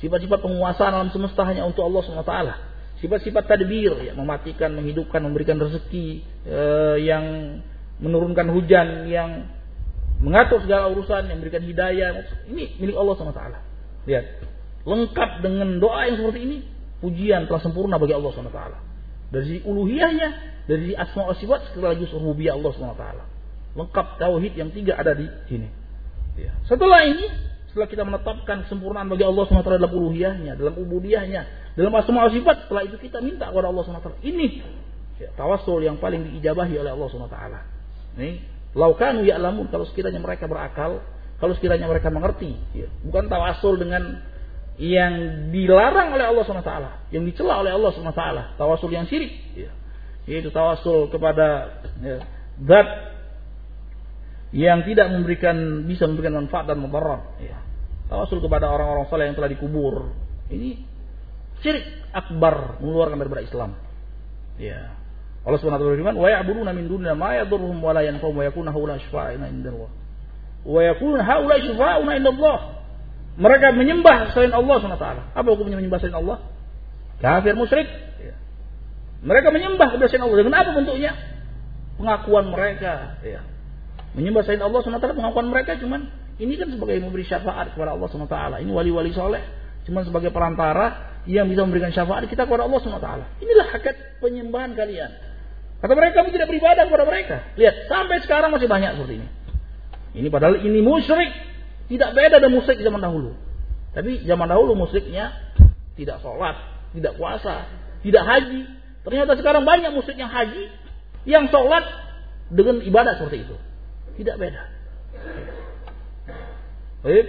Sifat-sifat penguasaan alam semesta hanya untuk Allah subhanahu wa taala. Sifat-sifat tadbir, ya, mematikan, menghidupkan, memberikan rezeki, eh, yang menurunkan hujan, yang mengatur segala urusan, yang memberikan hidayah. Ini milik Allah subhanahu wa taala. Lihat, lengkap dengan doa yang seperti ini, pujian telah sempurna bagi Allah subhanahu wa taala. Dari sisi uluhiyahnya, dari sisi asma wa sifat, sekaligus rububiyah Allah subhanahu wa taala. Lengkap tauhid yang tiga ada di sini. Ya. Setelah ini, setelah kita menetapkan kesempurnaan bagi Allah subhanahu wa taala dalam uluhiyahnya, dalam ubudiyahnya, dalam asma wa sifat, setelah itu kita minta kepada Allah subhanahu wa taala. Ini ya, tawassul yang paling diijabahi oleh Allah subhanahu wa taala. Ini laukanu ya'lamun, kalau sekiranya mereka berakal, kalau sekiranya mereka mengerti, ya. Bukan tawassul dengan yang dilarang oleh Allah subhanahu wa taala, yang dicela oleh Allah subhanahu wa taala, tawassul yang syirik, ya. Yaitu tawassul kepada ya, zat yang tidak memberikan, bisa memberikan manfaat dan mudarat, ya. Tawassul kepada orang-orang saleh yang telah dikubur, ini syirik akbar, mengeluarkan daripada Islam. Ya. Allah Subhanahu wa taala berfirman, "Wa ya'buduna min dunina ma yadurruhum wa la yanfa'uhum wa yakunu haula syufa'ina indallah." Wa yakunu haula syufa'una indallah. Mereka menyembah selain Allah Subhanahu wa taala. Apa hukumnya menyembah selain Allah? Kafir, musyrik. Ya. Mereka menyembah kepada selain Allah. Dengan apa bentuknya? Pengakuan mereka, ya. Menyembah selain Allah subhanahu wa taala, pengakuan mereka cuman ini kan sebagai memberi syafaat kepada Allah subhanahu wa taala. Ini wali-wali soleh cuman sebagai perantara yang bisa memberikan syafaat kita kepada Allah subhanahu wa taala. Inilah hakikat penyembahan kalian. Kata mereka, kami tidak beribadah kepada mereka. Lihat, sampai sekarang masih banyak seperti ini. Ini padahal ini musyrik, tidak beda dengan musyrik zaman dahulu. Tapi zaman dahulu musyriknya tidak sholat, tidak puasa, tidak haji. Ternyata sekarang banyak musyrik yang haji, yang sholat dengan ibadah seperti itu. Tidak beda. Baik,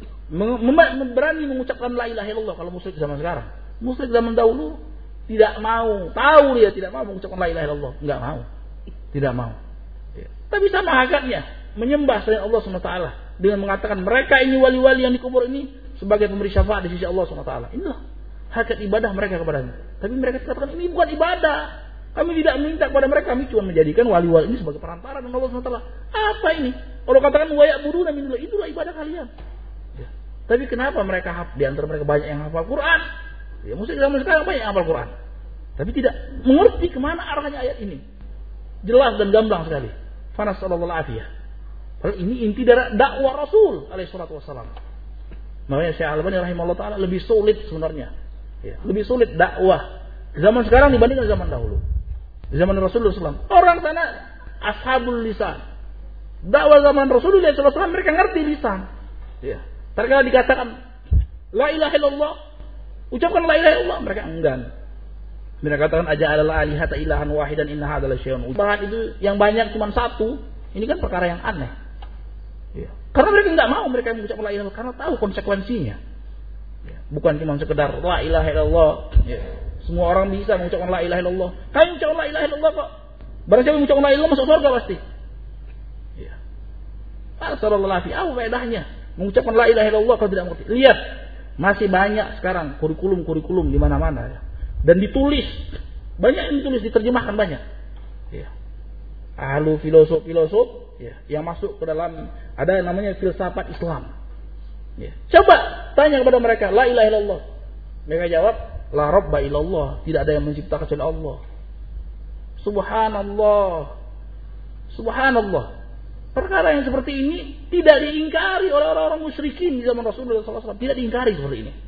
berani mengucapkan la ilaha illallah kalau musyrik zaman sekarang. Musyrik zaman dahulu tidak mau, tahu dia tidak mau mengucapkan la ilaha illallah, enggak mau, tidak mau. Ya. Tapi sama hakikatnya menyembah selain Allah subhanahu wa taala dengan mengatakan mereka ini wali-wali yang dikubur ini sebagai pemberi syafaat di sisi Allah subhanahu wa taala. Inilah hakikat ibadah mereka kepadanya. Tapi mereka katakan ini bukan ibadah. Kami tidak minta kepada mereka, kami cuma menjadikan wali-wali ini sebagai perantara dengan Allah subhanahu wa taala. Apa ini? Kalau katakan wa ya'buduna min dunihi, itulah ibadah kalian. Ya. Tapi kenapa mereka di antara mereka banyak yang hafal Quran? Ya, musyrik zaman sekarang banyak yang hafal Quran. Tapi tidak mengerti kemana arahnya ayat ini. Jelas dan gamblang sekali. Fanas sallallahu alaihi wasallam. Padahal ini inti dari dakwah Rasul alaihi salatu wasallam. Makanya Syekh Al-Albani rahimahullah taala lebih sulit sebenarnya. Ya, lebih sulit dakwah zaman sekarang dibandingkan zaman dahulu. Di zaman Rasulullah sallallahu alaihi wasallam, orang sana ashabul lisan. Dakwah zaman Rasulullah sallallahu alaihi wasallam mereka ngerti lisan. Ya. Terkala dikatakan la ilaha illallah, ucapkan la ilaha illallah, mereka enggan. Mereka katakan aja adalah alihata ilahan wahidan inna hadzal syai'un. Bahan itu yang banyak cuma satu, ini kan perkara yang aneh. Ya. Karena mereka enggak mau mereka mengucapkan la ilaha illallah karena tahu konsekuensinya. Ya. Bukan cuma sekedar la ilaha illallah. Ya. Semua orang bisa mengucapkan la ilaha illallah. Kamu mengucapkan la ilaha illallah kok. Barang siapa mengucapkan la ilaha illallah masuk surga pasti. Ya. Sallallahu alaihi wasallam, apa bedanya mengucapkan la ilaha illallah kalau tidak mengerti? Lihat, masih banyak sekarang kurikulum-kurikulum di mana-mana ya. Dan ditulis, banyak yang ditulis, diterjemahkan banyak. Ya. Ahlu filosof-filosof ya, yang masuk ke dalam ada yang namanya filsafat Islam. Ya. Coba tanya kepada mereka, la ilaha illallah. Mereka jawab, la rabba illallah, tidak ada yang mencipta kecuali Allah. Subhanallah. Subhanallah. Perkara yang seperti ini tidak diingkari oleh orang-orang musyrikin di zaman Rasulullah sallallahu alaihi wasallam, tidak diingkari seperti ini.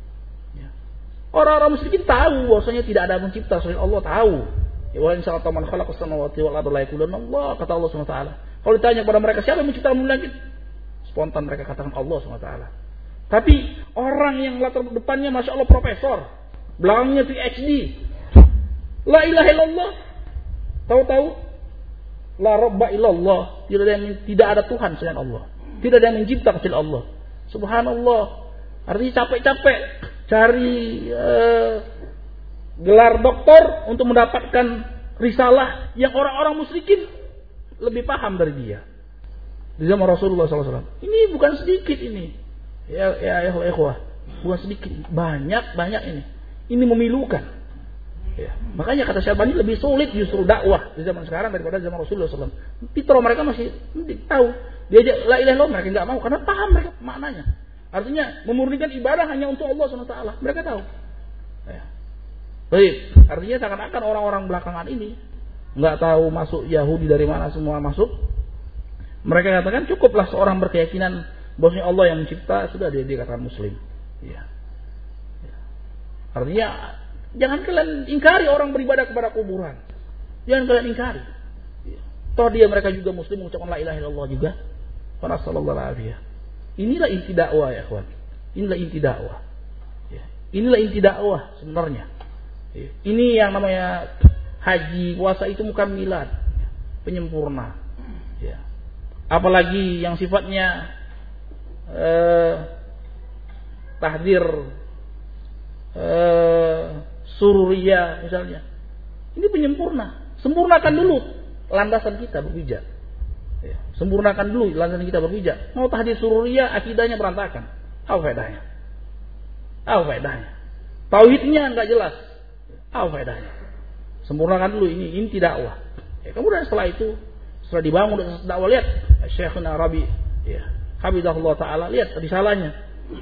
Orang-orang musyrikin tahu bahwasanya tidak ada mencipta selain Allah, tahu. Ya wa in sa'alta man khalaqas samawati wal arda la yaquluna Allah, kata Allah Subhanahu wa taala. Kalau ditanya kepada mereka siapa yang mencipta bumi langit? Spontan mereka katakan Allah Subhanahu wa taala. Tapi orang yang latar depannya Masya Allah profesor, belakangnya P H D, la ilaha illallah, tahu-tahu la rabba illallah, tidak ada yang, tidak ada Tuhan selain Allah, tidak ada yang mencipta kecuali Allah. Subhanallah. Artinya capek-capek cari uh, gelar doktor untuk mendapatkan risalah yang orang-orang musyrikin lebih paham dari dia. Di zaman Rasulullah sallallahu alaihi wasallam. Ini bukan sedikit ini. Ya ya ya ikhwah, bukan sedikit, banyak-banyak ini. Ini memilukan. Ya. Makanya kata Syekh Albani lebih sulit justru dakwah di zaman sekarang daripada zaman Rasulullah sallallahu alaihi wasallam. Fitrah mereka masih tahu. Diajak la ilaha illallah mereka enggak mau karena paham mereka maknanya. Artinya memurnikan ibadah hanya untuk Allah subhanahu wa taala. Mereka tahu. Ya. Baik, artinya seakan-akan orang-orang belakangan ini nggak tahu masuk Yahudi dari mana semua masuk. Mereka katakan cukuplah seorang berkeyakinan bahwasanya Allah yang mencipta, sudah dia dikatakan muslim. Ya. Ya. Artinya jangan kalian ingkari orang beribadah kepada kuburan. Jangan kalian ingkari. Ya. Toh dia mereka juga muslim mengucapkan la ilaha illallah juga. Wa sallallahu alaihi. Inilah inti dakwah ya kawan. Inilah inti dakwah. Ya. Inilah inti dakwah sebenarnya. Ya. Ini yang namanya haji, puasa itu bukan milad, penyempurna. Ya. Apalagi yang sifatnya eh, tahdir eh, sururiyah misalnya. Ini penyempurna. Sempurnakan dulu landasan kita berpijak. Ya. Sempurnakan dulu landasan kita berpijak. Mau tahdir sururiyah, akidahnya berantakan. Apa faedahnya? Apa faedahnya? Tauhidnya enggak jelas. Apa faedahnya? Sempurnakan dulu ini inti dakwah. Ya, kemudian setelah itu, setelah dibangun dakwah, lihat Syekhuna Rabi, ya, Habibullah Taala, lihat risalahnya.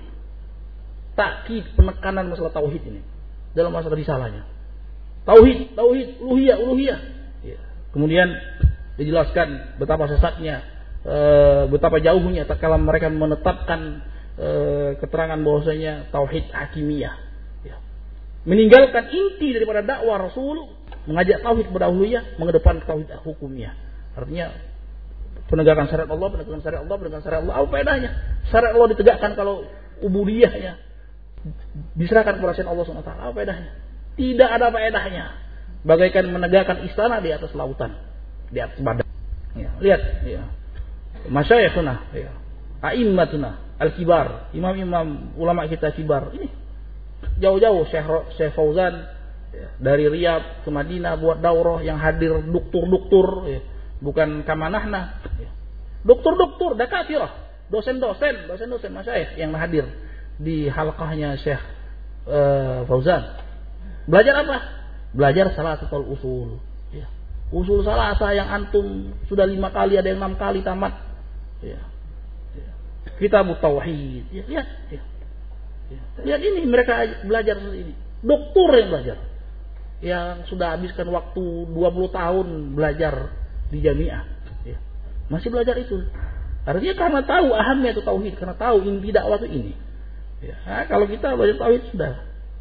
Takkid penekanan masalah tauhid ini dalam masalah risalahnya. Tauhid, tauhid, uluhiyah, uluhiyah. Ya. Kemudian dijelaskan betapa sesatnya, e, betapa jauhnya tatkala mereka menetapkan e, keterangan bahwasanya tauhid hakimiyah. Ya. Meninggalkan inti daripada dakwah Rasul, mengajak tauhid kepada uluhiyah, mengedepankan tauhid hukumiyah. Artinya penegakan syariat Allah, penegakan syariat Allah, penegakan syariat Allah. Apa faedahnya? Syariat Allah ditegakkan kalau ubudiyahnya diserahkan kepada syariat Allah subhanahu wa taala. Apa faedahnya? Tidak ada faedahnya. Bagaikan menegakkan istana di atas lautan, di atas badan. Ya, lihat, ya. Masyayikhuna, ya. A'immatuna al-kibar, imam-imam ulama kita kibar. Ini jauh-jauh Syekh Syekh Fauzan ya, dari Riyadh ke Madinah buat daurah, yang hadir doktor-doktor ya. Bukan kamanahna, doktor-doktor, dakatirah, dosen-dosen, dosen-dosen masyayikh yang hadir di halqahnya Syekh uh, Fauzan. Belajar apa? Belajar salasatul usul. Ya. Usul salasa yang antum sudah lima kali, ada yang enam kali tamat. Ya. Ya. Kitab tauhid. Ya, lihat. Ya. Ya. Lihat ini mereka belajar seperti ini. Doktor yang belajar, yang sudah habiskan waktu dua puluh tahun belajar di jamiah, ya. Masih belajar itu. Artinya karena tahu ahamnya itu tauhid, karena tahu inti dakwah itu ini. Ya. Nah, kalau kita belajar tauhid sudah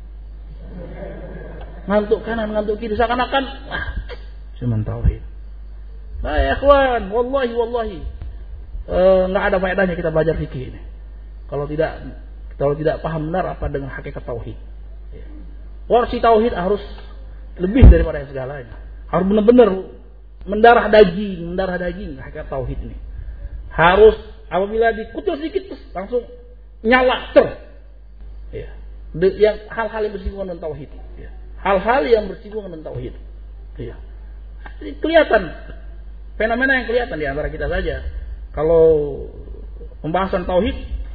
ngantuk kanan, ngantuk kiri, seakan-akan ah, cuma tauhid. Nah, ya ikhwan, wallahi wallahi nggak e, ada faedahnya kita belajar fikih ini. Kalau tidak kalau tidak paham benar apa dengan hakikat tauhid. Ya. Porsi tauhid harus lebih daripada yang segalanya. Harus benar-benar mendarah daging, mendarah daging hakikat tauhid ini. Harus apabila dikutul sedikit langsung nyala ter. Ya. Yang hal-hal yang bersinggungan dengan tauhid. Ya. Hal-hal yang bersinggungan dengan tauhid. Ya. Kelihatan fenomena yang kelihatan di antara kita saja. Kalau pembahasan tauhid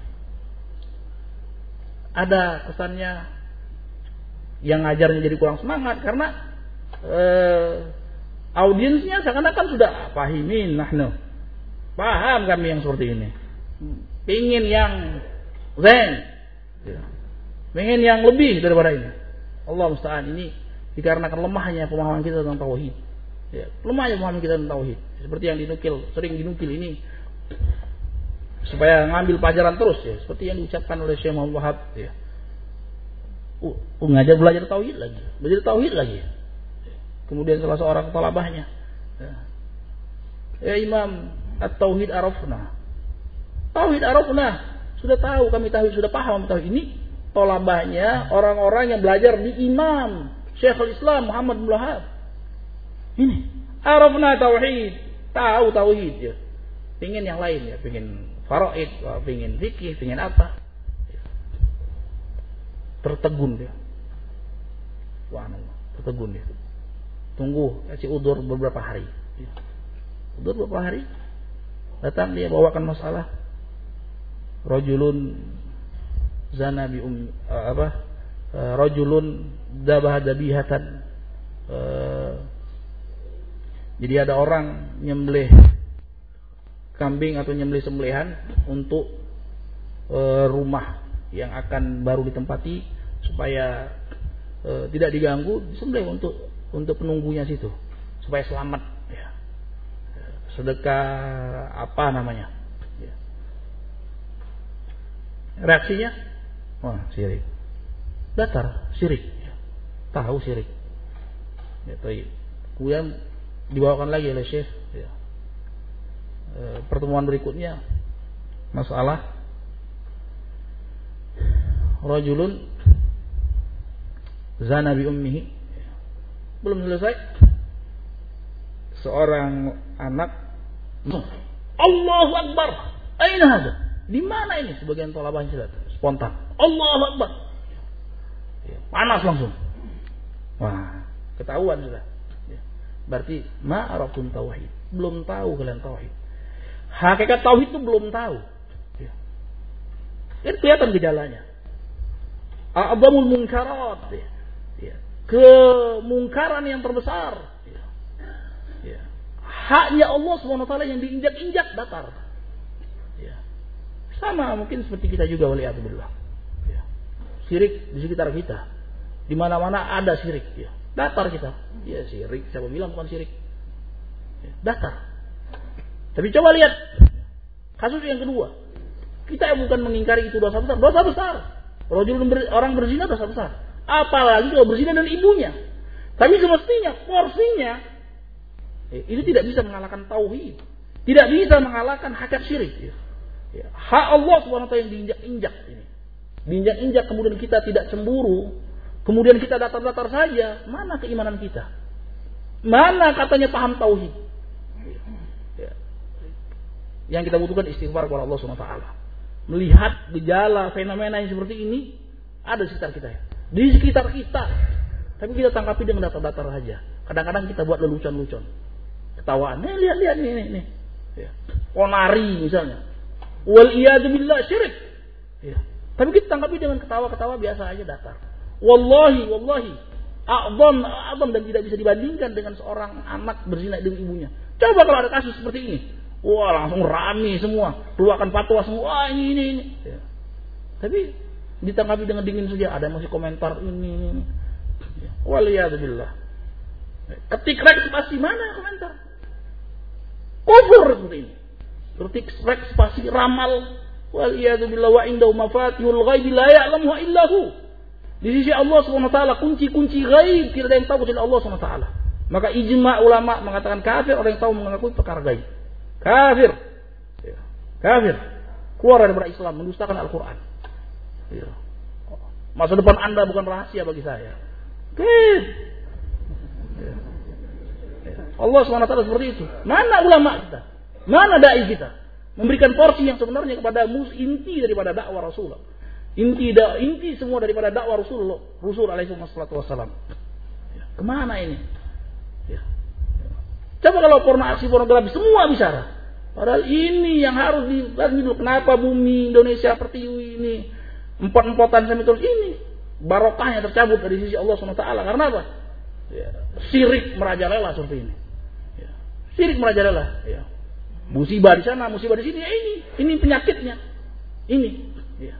ada kesannya yang ngajarnya jadi kurang semangat karena eh, audiensnya seakan-akan sudah pahimin nahnu. Paham kami yang seperti ini. Pingin yang zen. Ya. Pingin yang lebih daripada ini. Allah musta'an, ini dikarenakan lemahnya pemahaman kita tentang tauhid. Ya. Lemahnya pemahaman kita tentang tauhid. Seperti yang dinukil, sering dinukil ini supaya ngambil pelajaran terus ya. Seperti yang diucapkan oleh Syekh Muhammad Wahab ya. Uh, ngajar belajar tauhid lagi. Belajar tauhid lagi. Kemudian salah seorang talabahnya, ya, ya Imam, at-tauhid arafna. Tauhid arafna, sudah tahu kami tauhid, sudah paham tauhid. Ini talabahnya orang-orang yang belajar di Imam Syekhul Islam Muhammad bin Wahab. Ini arafna tauhid, tahu tauhid ya. Pingin yang lain ya, pingin faraid, pingin fikih, pingin apa? Tertegun dia. Wah, tertegun dia. Tunggu, kasih udur beberapa hari. Udur beberapa hari. Datang dia bawakan masalah. Rajulun zana bi um uh, apa? Uh, rajulun dabah dabihatan. Uh, jadi ada orang nyembelih kambing atau nyembelih sembelihan untuk e, rumah yang akan baru ditempati supaya e, tidak diganggu, disembelih untuk untuk penunggunya situ supaya selamat ya. Sedekah apa namanya ya. Reaksinya wah syirik, datar syirik ya. Tahu syirik ya, kemudian dibawakan lagi oleh Syekh ya. E, pertemuan berikutnya masalah rajulun zana bi ummihi, belum selesai seorang anak Allahu Akbar, aina hada, di mana ini? Sebagian tolabah silat spontan Allahu Akbar ya, panas langsung, wah ketahuan sudah ya. Berarti ma arafun tauhid, belum tahu kalian tauhid, hakikat tauhid itu belum tahu ya. Itu kelihatan gejalanya. A'zamul munkarat ya. Ya. Kemungkaran yang terbesar ya. Ya. Haknya Allah subhanahu wa taala yang diinjak-injak datar ya. Sama mungkin seperti kita juga waliyadzubillah ya. Syirik di sekitar kita, di mana-mana ada syirik ya. Datar kita ya, syirik siapa bilang bukan syirik ya. Datar. Tapi coba lihat kasus yang kedua, kita bukan mengingkari itu dosa besar, dosa besar. Orang berzina dosa besar. Apalagi kalau berzina dengan ibunya. Tapi semestinya porsinya eh, itu tidak bisa mengalahkan tauhid, tidak bisa mengalahkan hakikat syirik. Ya. Hak Allah subhanahu wa taala yang diinjak-injak ini, diinjak-injak kemudian kita tidak cemburu, kemudian kita datar-datar saja. Mana keimanan kita? Mana katanya paham tauhid? Ya. Yang kita butuhkan istighfar kepada Allah subhanahu wa taala. Melihat gejala fenomena yang seperti ini ada di sekitar kita ya. Di sekitar kita, tapi kita tangkapi dengan datar-datar saja. Kadang-kadang kita buat lelucon-lelucon, ketawaan. Nih lihat-lihat nih nih, nih. Ya. Onari misalnya, wal iyadu billah syirik. Ya. Tapi kita tangkapi dengan ketawa-ketawa biasa aja datar. Wallahi, wallahi, a'zam, a'zam dan tidak bisa dibandingkan dengan seorang anak berzina dengan ibunya. Coba kalau ada kasus seperti ini, wah langsung rame semua, keluarkan fatwa semua, wah ini ini. ini. Ya. Tapi ditanggapi dengan dingin saja, ada yang masih komentar ini ini. Ya. Waliyadzubillah. Ketik rek spasi mana komentar? Kufur seperti ini. Ketik rek spasi ramal. Waliyadzubillah wa indahu mafatihul ghaibi la ya'lamuha illa hu. Di sisi Allah Subhanahu wa taala kunci-kunci gaib tidak ada yang tahu kecuali Allah Subhanahu wa taala. Maka ijma ulama mengatakan kafir orang yang tahu mengakui perkara gaib. Kafir. Ya. Kafir. Keluar dari Islam, mendustakan Al-Qur'an. Ya. Masa depan Anda bukan rahasia bagi saya. Kif. Ya. Ya. Allah subhanahu wa taala seperti itu. Mana ulama kita? Mana dai kita? Memberikan porsi yang sebenarnya kepada mus inti daripada dakwah Rasulullah. Inti da, inti semua daripada dakwah Rasulullah, Rasul alaihi wasallam. Ya. Kemana ini? Ya. Ya. Coba kalau pornografi pornografi semua bicara. Padahal ini yang harus dibahas dulu. Kenapa bumi Indonesia pertiwi ini empot-empotan sampai terus ini barokahnya tercabut dari sisi Allah subhanahu wa taala. Karena apa? Ya, syirik merajalela seperti ini. Ya, syirik merajalela. Ya. Musibah di sana, musibah di sini. Ya ini, ini penyakitnya. Ini. Ya.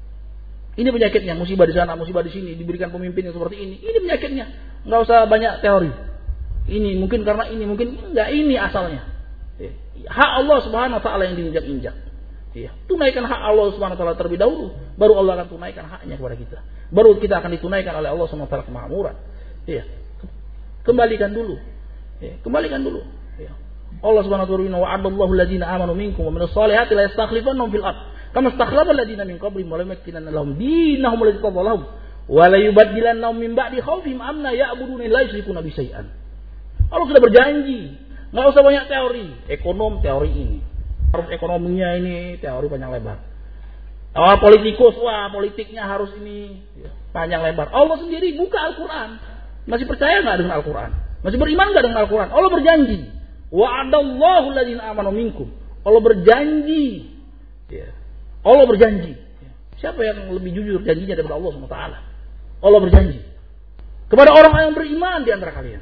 Ini penyakitnya. Musibah di sana, musibah di sini. Diberikan pemimpin yang seperti ini. Ini penyakitnya. Nggak usah banyak teori. Ini mungkin karena ini, mungkin enggak ini asalnya. Ya. Hak Allah subhanahu wa taala yang diinjak-injak. Ya. Tunaikan hak Allah subhanahu wa taala terlebih dahulu, baru Allah akan tunaikan haknya kepada kita. Baru kita akan ditunaikan oleh Allah subhanahu wa taala kemakmuran. Ya. Kembalikan dulu. Ya. Kembalikan dulu. Ya. Allah subhanahu wa taala wa'adallahu alladziina aamanu minkum wa minas shalihati la yastakhlifannahum fil ardh kama istakhlafa alladziina min qablihim wa la yumakkinanna lahum diinahum alladzi irtadaa lahum wa la yubaddilannahum min ba'di khaufihim amna ya'buduna la yusyrikuuna bi syai'an. Allah sudah berjanji. Nggak usah banyak teori. Ekonom teori ini. Harus ekonominya ini teori panjang lebar. Oh, politikus, wah politiknya harus ini panjang lebar. Allah sendiri buka Al-Quran. Masih percaya nggak dengan Al-Quran? Masih beriman nggak dengan Al-Quran? Allah berjanji. Wa'adallahu alladziina aamanu minkum. Allah berjanji. Allah berjanji. Siapa yang lebih jujur janjinya daripada Allah subhanahu wa taala? Allah berjanji kepada orang yang beriman di antara kalian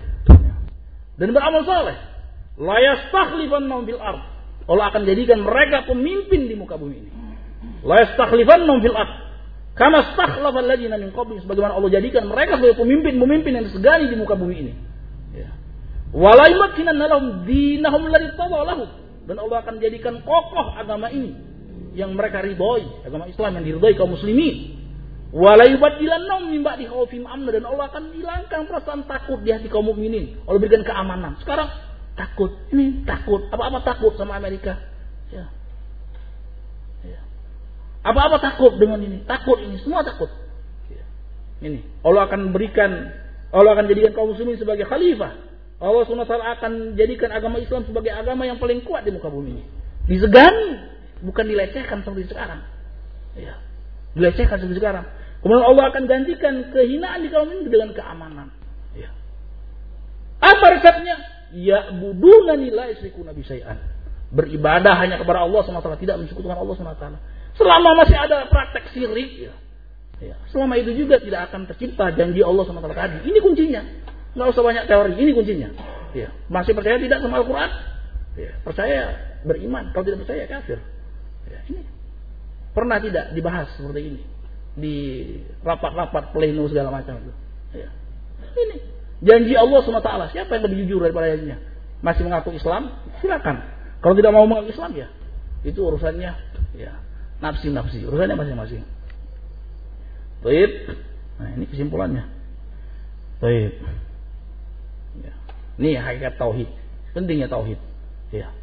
dan beramal saleh. La yastakhlifannahum fil ardh. Allah akan jadikan mereka pemimpin di muka bumi ini. La yastakhlifannahum fil ardh kama stakhlafal ladzina min qablihim, sebagaimana Allah jadikan mereka sebagai pemimpin-pemimpin yang disegani di muka bumi ini. Ya. Wala yumakkinanna lahum dinahum alladzi tadha lahum, dan Allah akan jadikan kokoh agama ini yang mereka ridhoi, agama Islam yang diridhoi kaum muslimin. Wala yubaddilannahum min ba'di khaufihim amna, dan Allah akan hilangkan perasaan takut di hati kaum mukminin. Allah berikan keamanan. Sekarang takut, ini takut, apa-apa takut sama Amerika. Ya. Ya. Apa-apa takut dengan ini, takut ini, semua takut. Ya. Ini Allah akan berikan, Allah akan jadikan kaum muslimin sebagai khalifah. Allah subhanahu wa taala akan jadikan agama Islam sebagai agama yang paling kuat di muka bumi ini. Disegani, bukan dilecehkan seperti sekarang. Ya. Dilecehkan seperti sekarang. Kemudian Allah akan gantikan kehinaan di kaum ini dengan keamanan. Ya. Apa resepnya? Ya buduna nilai syiriku nabi syai'an. Beribadah hanya kepada Allah subhanahu wa taala, tidak mensekutukan Allah subhanahu wa taala. Selama masih ada praktek syirik, ya. Ya. Selama itu juga tidak akan tercipta janji Allah subhanahu wa taala tadi. Ini kuncinya. Nggak usah banyak teori, ini kuncinya. Ya. Masih percaya tidak sama Al-Quran? Ya. Percaya, beriman. Kalau tidak percaya, kafir. Ya. Ini pernah tidak dibahas seperti ini di rapat-rapat pleno segala macam itu. Ya. Ini janji Allah subhanahu wa taala. Siapa yang lebih jujur daripada janjinya? Masih mengaku Islam? Silakan. Kalau tidak mau mengaku Islam, ya itu urusannya, ya nafsi-nafsi, urusannya masing-masing. Baik. Nah, ini kesimpulannya. Baik. Ya. Ini hakikat tauhid. Pentingnya tauhid. Ya.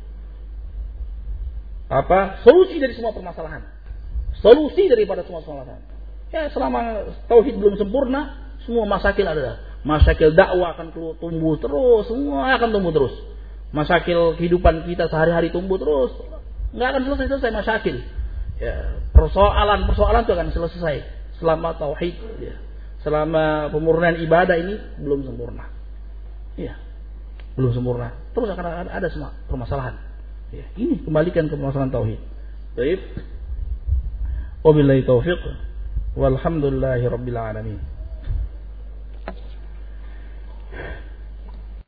Apa? Solusi dari semua permasalahan. Solusi daripada semua permasalahan. Ya, selama tauhid belum sempurna, semua masyakil ada. Masyakil dakwah akan tumbuh terus, semua akan tumbuh terus. Masyakil kehidupan kita sehari-hari tumbuh terus. Enggak akan selesai-selesai masyakil. Ya, persoalan-persoalan itu akan selesai selama tauhid, ya. Selama pemurnian ibadah ini belum sempurna. Ya. Belum sempurna. Terus akan ada, ada semua permasalahan. Ya, ini kembalikan ke permasalahan tauhid. Baik. Wabillahi taufiq. Walhamdulillahi rabbil alamin.